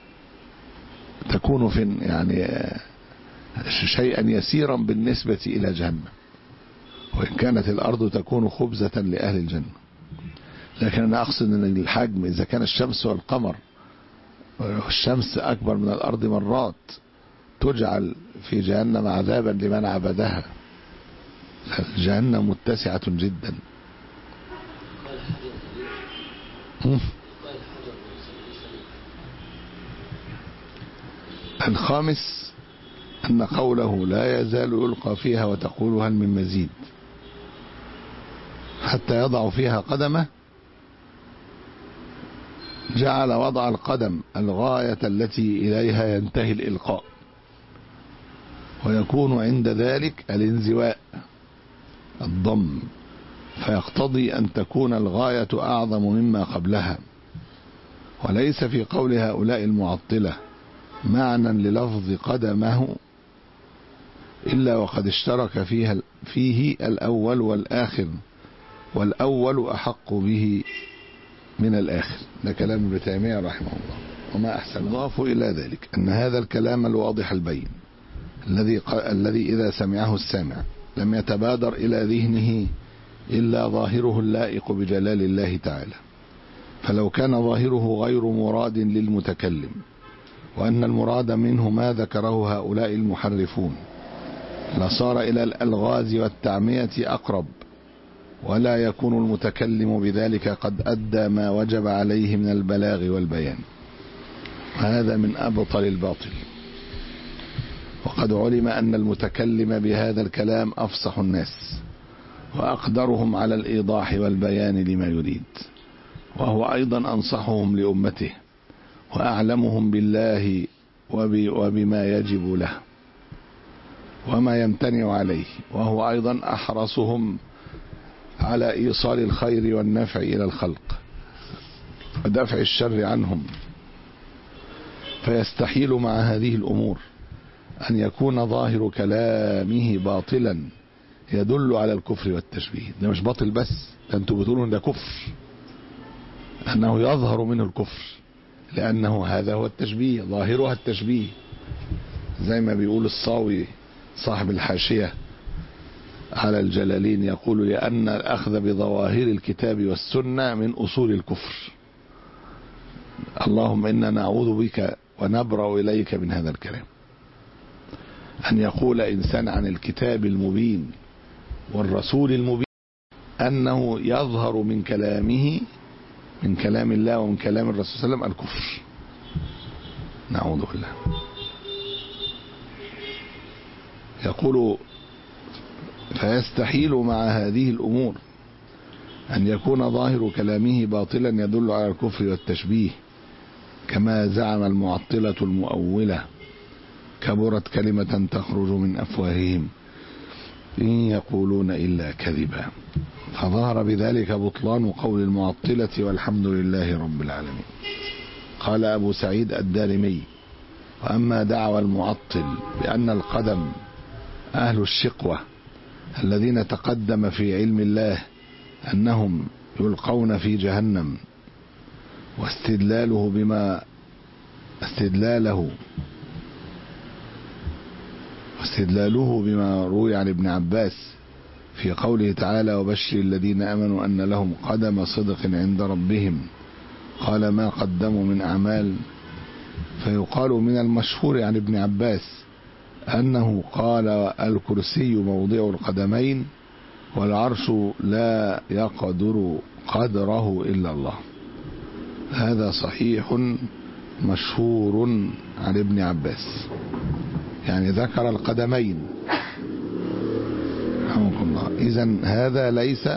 تكون في يعني شيئا يسيرا بالنسبة إلى جهنم، وإن كانت الأرض تكون خبزة لأهل الجنة. لكن أنا أقصد أن الحجم إذا كان الشمس والقمر، والشمس أكبر من الأرض مرات، تجعل في جهنم عذابا لمن عبدها، فالجهنم متسعة جدا. الخامس أن قوله لا يزال يلقى فيها وتقول هل من مزيد حتى يضع فيها قدمه، جعل وضع القدم الغاية التي إليها ينتهي الإلقاء، ويكون عند ذلك الانزواء الضم، فيقتضي أن تكون الغاية أعظم مما قبلها. وليس في قول هؤلاء المعطلة معنى للفظ قدمه إلا وقد اشترك فيها فيه الأول والآخر، والأول أحق به من الآخر. ده كلام ابن تيمية رحمه الله. وما أحسن ضاف إلى ذلك أن هذا الكلام الواضح البين الذي الذي إذا سمعه السامع لم يتبادر إلى ذهنه إلا ظاهره اللائق بجلال الله تعالى، فلو كان ظاهره غير مراد للمتكلم، وأن المراد منه ما ذكره هؤلاء المحرفون، لصار إلى الألغاز والتعمية أقرب، ولا يكون المتكلم بذلك قد أدى ما وجب عليه من البلاغ والبيان. هذا من أبطل الباطل. وقد علم أن المتكلم بهذا الكلام أفصح الناس وأقدرهم على الإيضاح والبيان لما يريد، وهو أيضا أنصحهم لأمته وأعلمهم بالله وبما يجب له وما يمتنع عليه، وهو أيضا أحرصهم على إيصال الخير والنفع إلى الخلق ودفع الشر عنهم. فيستحيل مع هذه الأمور أن يكون ظاهر كلامه باطلا يدل على الكفر والتشبيه. ده مش باطل بس، ده انتوا بتقولوا ان ده كفر، أنه يظهر منه الكفر، لأنه هذا هو التشبيه، ظاهرها التشبيه، زي ما بيقول الصاوي صاحب الحاشية على الجلالين، يقول لأن الأخذ بظواهر الكتاب والسنة من أصول الكفر. اللهم إنا نعوذ بك ونبرأ إليك من هذا الكلام. أن يقول إنسان عن الكتاب المبين والرسول المبين أنه يظهر من كلامه من كلام الله ومن كلام الرسول صلى الله عليه وسلم الكفر، نعوذ بالله. يقول فيستحيل مع هذه الأمور أن يكون ظاهر كلامه باطلا يدل على الكفر والتشبيه، كما زعم المعطلة المؤولة، كبرت كلمة تخرج من أفواههم إن يقولون إلا كذبا. فظهر بذلك بطلان قول المعطلة والحمد لله رب العالمين. قال أبو سعيد الدارمي: وأما دعوى المعطل بأن القدم أهل الشقوة الذين تقدم في علم الله أنهم يلقون في جهنم، واستدلاله بما استدلاله واستدلاله بما روي عن ابن عباس في قوله تعالى: وبشر الذين آمنوا أن لهم قدم صدق عند ربهم قال ما قدموا من أعمال. فيقال من المشهور عن ابن عباس أنه قال الكرسي موضع القدمين والعرش لا يقدر قدره إلا الله. هذا صحيح مشهور عن ابن عباس، يعني ذكر القدمين رحمه الله. إذن هذا ليس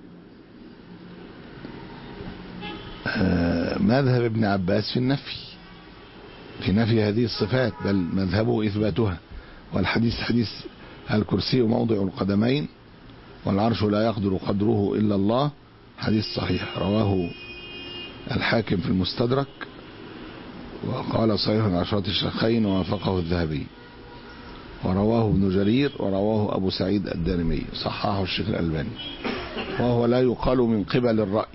مذهب ابن عباس في النفي في نفي هذه الصفات، بل مذهبه إثباتها. والحديث حديث الكرسي موضع القدمين والعرش لا يقدر قدره إلا الله حديث صحيح، رواه الحاكم في المستدرك وقال صحيح على شرط الشيخين ووافقه الذهبي، ورواه ابن جرير ورواه أبو سعيد الدارمي، صححه الشيخ الألباني. وهو لا يقال من قبل الرأي،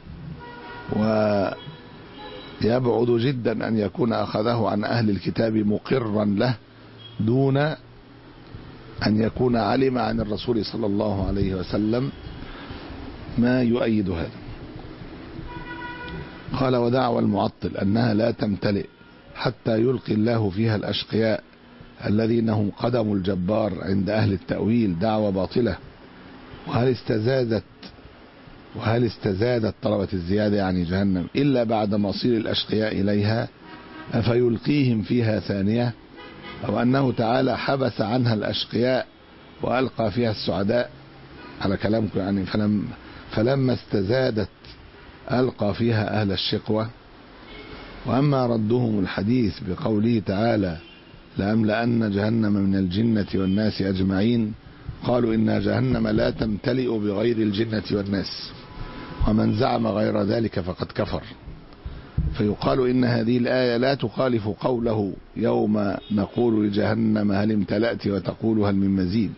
ويبعد جدا أن يكون أخذه عن أهل الكتاب مقرا له دون أن يكون علم عن الرسول صلى الله عليه وسلم ما يؤيد هذا. قال ودعوى المعطل أنها لا تمتلئ حتى يلقي الله فيها الأشقياء الذين هم قدم الجبار عند أهل التأويل دعوى باطلة. وهل استزادت وهل استزادت طلبة الزيادة يعني جهنم إلا بعد مصير الأشقياء إليها أفيلقيهم فيها ثانية، أو أنه تعالى حبس عنها الأشقياء وألقى فيها السعداء على كلامكم يعني فلم فلما استزادت ألقى فيها أهل الشقوة. وأما ردهم الحديث بقوله تعالى لأملأن جهنم من الجنة والناس أجمعين، قالوا إن جهنم لا تمتلئ بغير الجنة والناس، ومن زعم غير ذلك فقد كفر. فيقال إن هذه الآية لا تخالف قوله يوم نقول لجهنم هل امتلأت وتقول هل من مزيد.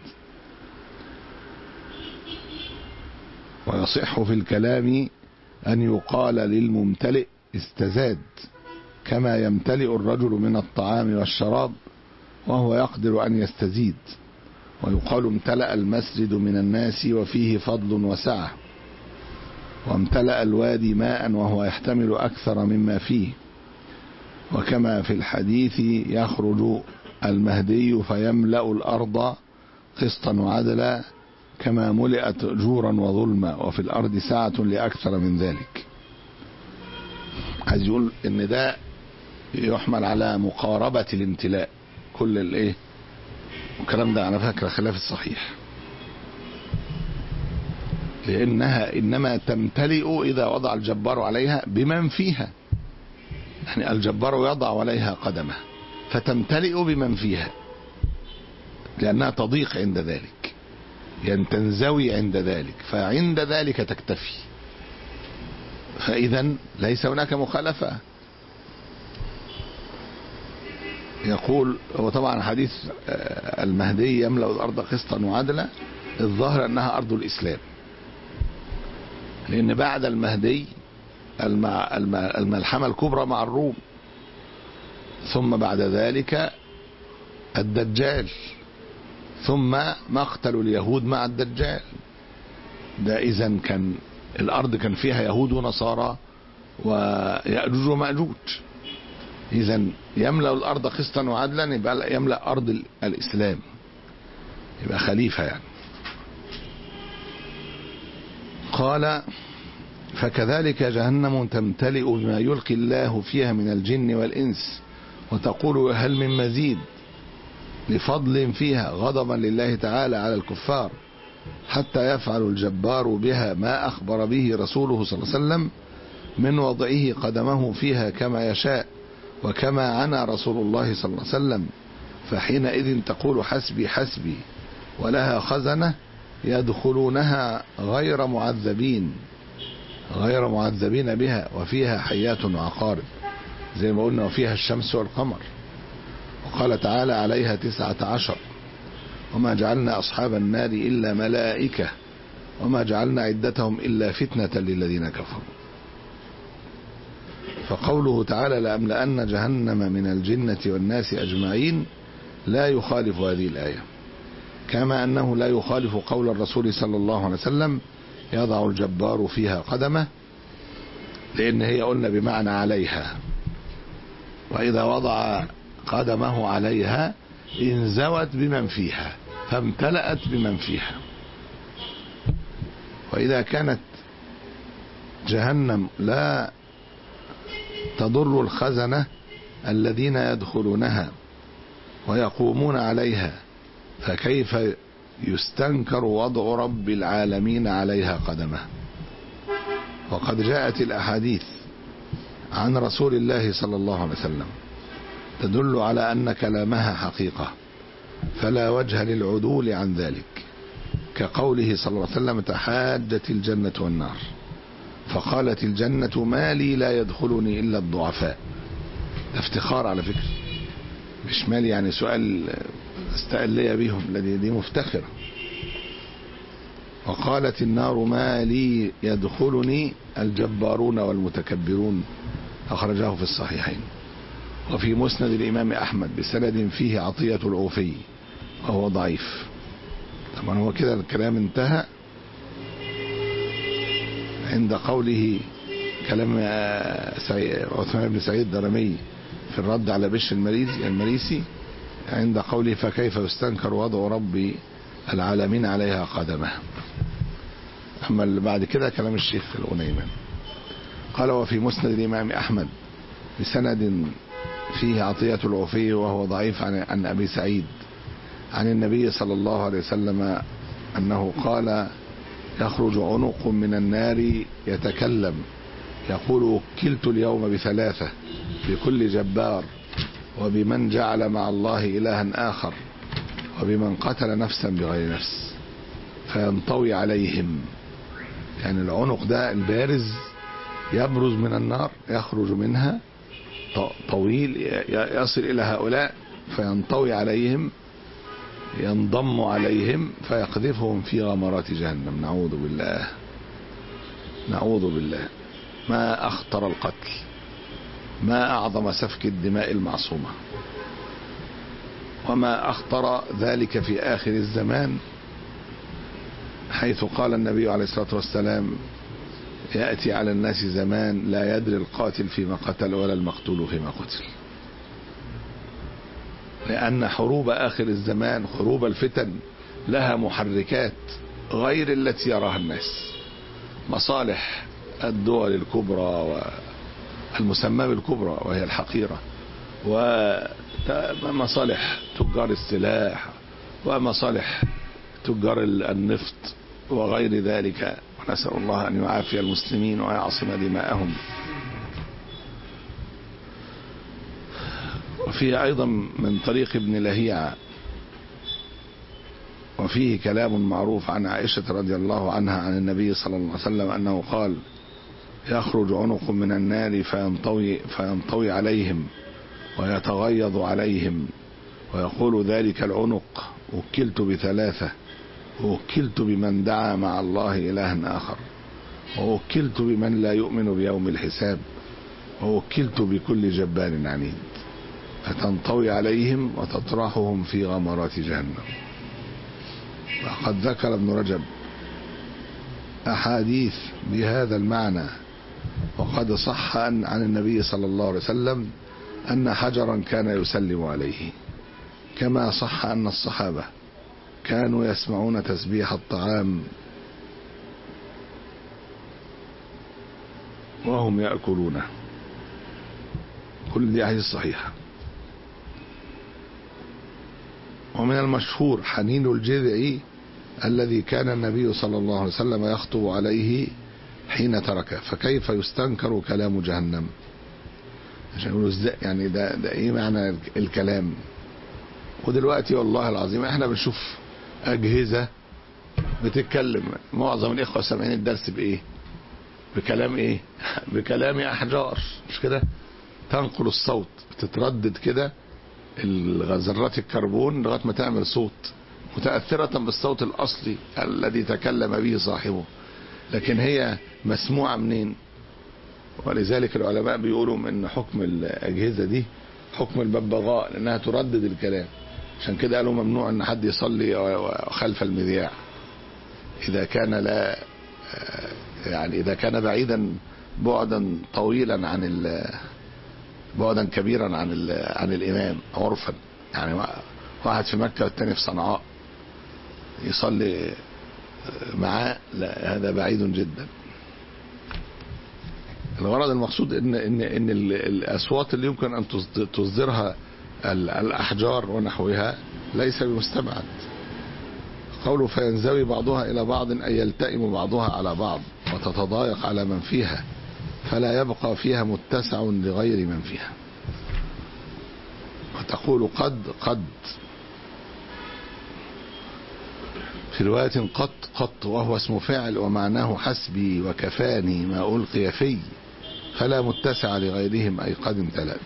ويصح في الكلام أن يقال للممتلئ استزاد كما يمتلئ الرجل من الطعام والشراب وهو يقدر أن يستزيد. ويقال امتلأ المسجد من الناس وفيه فضل وسعة، وامتلأ الوادي ماء وهو يحتمل أكثر مما فيه. وكما في الحديث يخرج المهدي فيملأ الأرض قسطا وعدلا كما ملئت جورا وظلما وفي الأرض ساعة لأكثر من ذلك. عايز يقول إن ده يحمل على مقاربة الامتلاء كل الايه والكلام ده. أنا فاكر خلاف الصحيح، لأنها إنما تمتلئ إذا وضع الجبار عليها بمن فيها، يعني الجبار يضع عليها قدمه فتمتلئ بمن فيها لأنها تضيق عند ذلك، يعني تنزوي عند ذلك، فعند ذلك تكتفي. فإذا ليس هناك مخالفة. يقول هو طبعا حديث المهدي يملأ الأرض قسطا وعدلا، الظاهر أنها أرض الإسلام، لأن بعد المهدي الملحمة الكبرى مع الروم، ثم بعد ذلك الدجال، ثم مقتل اليهود مع الدجال. ده إذن كان الأرض كان فيها يهود ونصارى ويأجوج ومأجوج. إذن يملأ الأرض قسطا وعدلا يبقى يملأ أرض الإسلام، يبقى خليفة يعني. قال فكذلك جهنم تمتلئ بما يلقي الله فيها من الجن والإنس وتقول هل من مزيد، لفضل فيها غضبا لله تعالى على الكفار، حتى يفعل الجبار بها ما أخبر به رسوله صلى الله عليه وسلم من وضعه قدمه فيها كما يشاء وكما عنى رسول الله صلى الله عليه وسلم. فحينئذ تقول حسبي حسبي، ولها خزنة يدخلونها غير معذبين غير معذبين بها، وفيها حيات وعقارب زي ما قلنا، وفيها الشمس والقمر. وقال تعالى عليها تسعة عشر وما جعلنا أصحاب النار إلا ملائكة وما جعلنا عدتهم إلا فتنة للذين كفروا. فقوله تعالى لأملأن جهنم من الجنة والناس أجمعين لا يخالف هذه الآية، كما أنه لا يخالف قول الرسول صلى الله عليه وسلم يضع الجبار فيها قدمه، لأن هي قلنا بمعنى عليها، وإذا وضع قدمه عليها انزوت بمن فيها فامتلأت بمن فيها. وإذا كانت جهنم لا تضر الخزنة الذين يدخلونها ويقومون عليها، فكيف يستنكر وضع رب العالمين عليها قدمه؟ وقد جاءت الأحاديث عن رسول الله صلى الله عليه وسلم تدل على أن كلامها حقيقة، فلا وجه للعدول عن ذلك، كقوله صلى الله عليه وسلم: تحاجت الجنة والنار، فقالت الجنة: ما لي لا يدخلني إلا الضعفاء. افتخار على فكرة، مش مالي يعني سؤال استقلية بهم، الذي دي مفتخرة. وقالت النار: ما لي يدخلني الجبارون والمتكبرون، أخرجه في الصحيحين. وفي مسند الإمام أحمد بسند فيه عطية العوفي وهو ضعيف. طبعا هو كده الكلام انتهى عند قوله كلام عثمان بن سعيد الدرمي في الرد على بشر المريسي عند قوله: فكيف يستنكر وضع رب العالمين عليها قدمه. أما اللي بعد كده كلام الشيخ في الغنيمان. قال: وفي مسند الإمام أحمد بسند فيه عطية العوفي وهو ضعيف عن, عن أبي سعيد عن النبي صلى الله عليه وسلم أنه قال: يخرج عنق من النار يتكلم يقول: وكلت اليوم بثلاثة، بكل جبار، وبمن جعل مع الله إلها آخر، وبمن قتل نفسا بغير نفس، فينطوي عليهم. يعني العنق ده البارز يبرز من النار، يخرج منها طويل يصل إلى هؤلاء، فينطوي عليهم، ينضم عليهم، فيقذفهم في غمرات جهنم. نعوذ بالله، نعوذ بالله. ما أخطر القتل، ما أعظم سفك الدماء المعصومة، وما أخطر ذلك في آخر الزمان، حيث قال النبي عليه الصلاة والسلام: يأتي على الناس زمان لا يدري القاتل فيما قتل ولا المقتول فيما قتل. لأن حروب آخر الزمان، حروب الفتن، لها محركات غير التي يراها الناس. مصالح الدول الكبرى والمسمى بالكبرى وهي الحقيرة، ومصالح تجار السلاح، ومصالح تجار النفط وغير ذلك، ونسأل الله أن يعافي المسلمين ويعصم دماءهم. وفيه أيضا من طريق ابن لهيعة، وفيه كلام معروف عن عائشة رضي الله عنها عن النبي صلى الله عليه وسلم أنه قال: يخرج عنق من النار فينطوي, فينطوي عليهم ويتغيظ عليهم، ويقول ذلك العنق: وكلت بثلاثة، ووكلت بمن دعا مع الله إلها آخر، ووكلت بمن لا يؤمن بيوم الحساب، ووكلت بكل جبار عنيد، فتنطوي عليهم وتطرحهم في غمرات جهنم. وقد ذكر ابن رجب أحاديث بهذا المعنى، وقد صح عن النبي صلى الله عليه وسلم أن حجرا كان يسلم عليه، كما صح أن الصحابة كانوا يسمعون تسبيح الطعام وهم يأكلونه. كل دي أحاديث صحيحة. ومن المشهور حنين الجذع الذي كان النبي صلى الله عليه وسلم يخطب عليه حين تركه، فكيف يستنكر كلام جهنم؟ عشان يقولوا ازاي يعني ده, ده ايه معنى الكلام؟ ودلوقتي والله العظيم احنا بنشوف اجهزة بتتكلم، معظم الاخوة سامعين الدرس بايه؟ بكلام ايه؟ بكلام احجار، مش كده؟ تنقل الصوت، بتتردد كده الذرات الكربون لغايه ما تعمل صوت، متأثرة بالصوت الأصلي الذي تكلم به صاحبه، لكن هي مسموعة منين؟ ولذلك العلماء بيقولوا ان حكم الأجهزة دي حكم الببغاء، لأنها تردد الكلام. عشان كده قالوا ممنوع ان حد يصلي خلف المذياع إذا كان لا يعني إذا كان بعيدا بعدا طويلا عن ال بعدا كبيرا عن ال عن الإمام عرفا، يعني واحد في مكة والتاني في صنعاء يصلي معاه، لا هذا بعيد جدا. الغرض المقصود ان ان ان الاصوات اللي يمكن ان تصدرها الاحجار ونحوها ليس بمستبعد. قوله فينزوي بعضها الى بعض اي يلتئم بعضها على بعض وتتضايق على من فيها فلا يبقى فيها متسع لغير من فيها. وتقول قد قد في رواية قط قط، وهو اسم فاعل ومعناه حسبي وكفاني ما ألقي في فلا متسع لغيرهم أي قد امتلأت.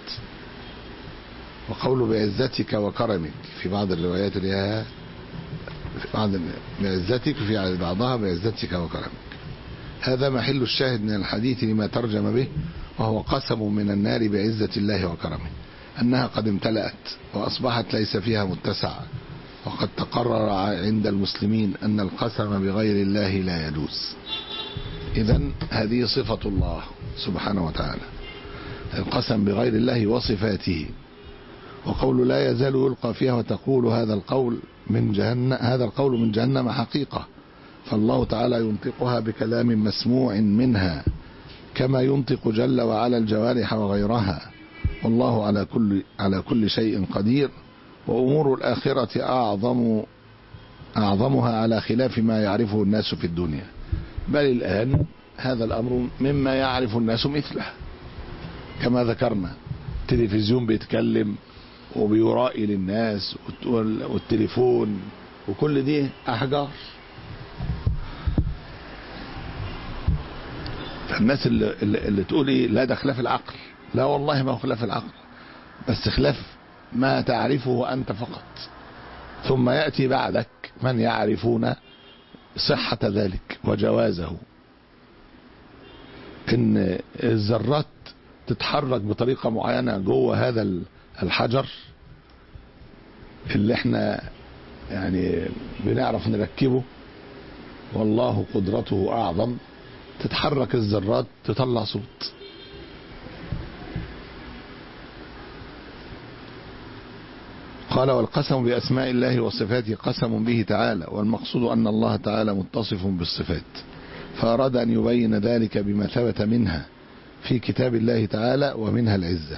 وقول بعزتك وكرمك في بعض الروايات لها في بعض بعزتك في بعضها بعزتك وكرمك. هذا محل الشاهد من الحديث لما ترجم به، وهو قسم من النار بعزة الله وكرمه أنها قد امتلأت وأصبحت ليس فيها متسع. وقد تقرر عند المسلمين أن القسم بغير الله لا يجوز. إذن هذه صفة الله سبحانه وتعالى، القسم بغير الله وصفاته. وقول لا يزال يلقى فيها وتقول هذا القول من جهنم هذا القول من جهنم حقيقة، فالله تعالى ينطقها بكلام مسموع منها كما ينطق جل وعلا الجوارح وغيرها. والله على كل على كل شيء قدير. وأمور الآخرة أعظم أعظمها على خلاف ما يعرفه الناس في الدنيا، بل الآن هذا الأمر مما يعرف الناس مثله. كما ذكرنا التلفزيون بيتكلم وبيرائي للناس والتليفون وكل دي أحجار. فالناس اللي, اللي تقول إيه لا ده خلاف العقل، لا والله ما هو خلاف العقل، بس خلاف ما تعرفه أنت فقط، ثم يأتي بعدك من يعرفون صحة ذلك وجوازه. إن الذرات تتحرك بطريقة معينة جوه هذا الحجر اللي احنا يعني بنعرف نركبه، والله قدرته أعظم، تتحرك الذرات تطلع صوت. قال والقسم بأسماء الله وصفاته قسم به تعالى، والمقصود أن الله تعالى متصف بالصفات، فأراد أن يبين ذلك بما ثبت منها في كتاب الله تعالى ومنها العزة،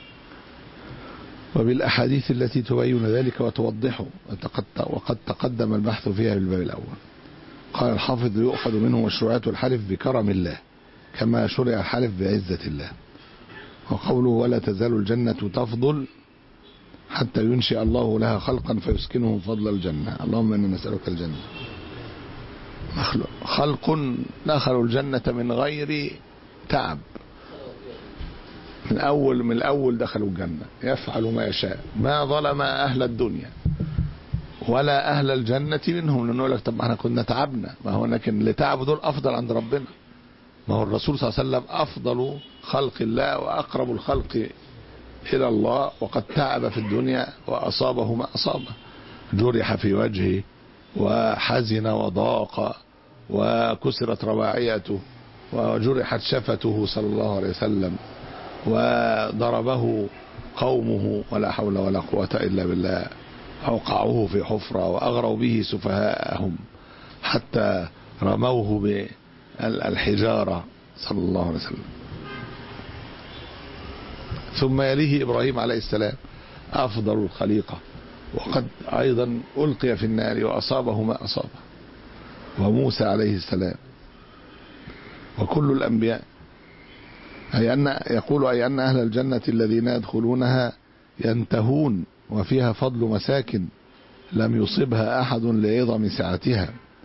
وبالأحاديث التي تبين ذلك وتوضحه، وقد تقدم البحث فيها بالباب الأول. قال الحافظ يؤخذ منه مشروعات الحلف بكرم الله كما شرع الحلف بعزة الله. وقوله ولا تزال الجنة تفضل حتى ينشئ الله لها خلقا فيسكنهم فضل الجنة. اللهم إنا نسألك الجنة. خلق دخلوا الجنة من غير تعب، من أول من الأول دخلوا الجنة، يفعل ما يشاء، ما ظلم أهل الدنيا ولا أهل الجنة منهم، لأنه يقول لك طب احنا كنا تعبنا، ما هو لكن اللي تعبوا دول أفضل عند ربنا. ما هو الرسول صلى الله عليه وسلم أفضل خلق الله وأقرب الخلق إلى الله، وقد تعب في الدنيا وأصابه ما أصابه، جرح في وجهه وحزن وضاق وكسرت رباعيته وجرحت شفته صلى الله عليه وسلم وضربه قومه ولا حول ولا قوة إلا بالله، أوقعوه في حفرة وأغروا به سفهاءهم حتى رموه بالحجارة صلى الله عليه وسلم. ثم يليه إبراهيم عليه السلام أفضل الخليقة، وقد أيضا ألقي في النار وأصابه ما أصابه، وموسى عليه السلام، وكل الأنبياء. أي أن يقول أي أن أهل الجنة الذين يدخلونها ينتهون وفيها فضل مساكن لم يصبها أحد لعظم سعتها.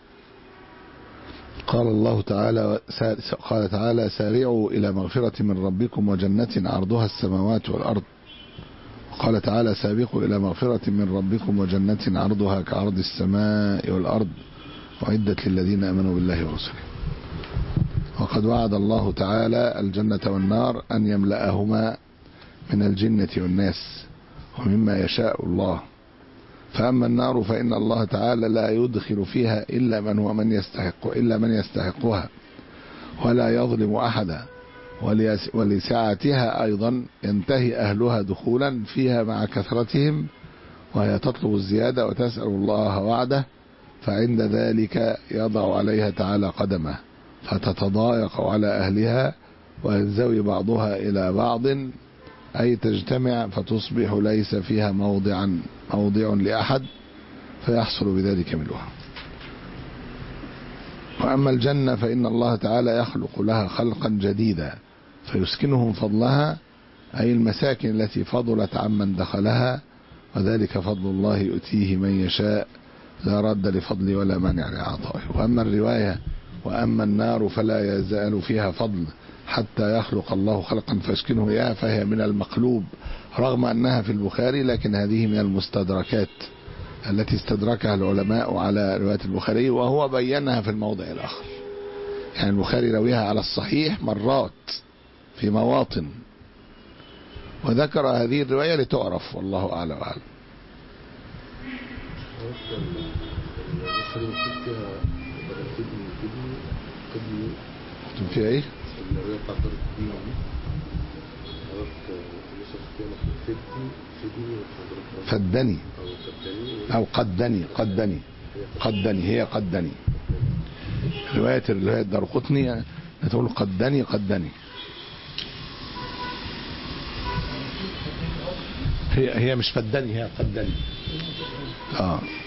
قال الله تعالى قال تعالى سارعوا إلى مغفرة من ربكم وجنة عرضها السماوات والأرض. وقال تعالى سابقوا إلى مغفرة من ربكم وجنة عرضها كعرض السماء والأرض وعدت للذين آمنوا بالله ورسله. وقد وعد الله تعالى الجنة والنار أن يملأهما من الجنة والناس ومما يشاء الله. فأما النار فإن الله تعالى لا يدخل فيها إلا من هو من يستحق إلا من يستحقها ولا يظلم أحدا، ولسعتها أيضا ينتهي أهلها دخولا فيها مع كثرتهم، وهي تطلب الزيادة وتسأل الله وعده، فعند ذلك يضع عليها تعالى قدمه فتتضايق على أهلها وينزوي بعضها إلى بعض، أي تجتمع فتصبح ليس فيها موضعا موضع لأحد، فيحصل بذلك ملؤها. وأما الجنة فإن الله تعالى يخلق لها خلقا جديدا فيسكنهم فضلها، أي المساكن التي فضلت عمن دخلها، وذلك فضل الله يؤتيه من يشاء لا رد لفضله ولا مانع لعطائه. وأما الرواية وأما النار فلا يزال فيها فضل حتى يخلق الله خلقا فيسكنه إياها، فهي من المقلوب رغم أنها في البخاري، لكن هذه من المستدركات التي استدركها العلماء على رواية البخاري، وهو بينها في الموضع الآخر. يعني البخاري رويها على الصحيح مرات في مواطن، وذكر هذه الرواية لتعرف، والله أعلى وأعلم. كنتم فيها ايه؟ فدني او قدني قدني قدني هي قدني رواية الرواية الدارقطني تقول قدني قدني هي هي مش فدني، هي قدني. اه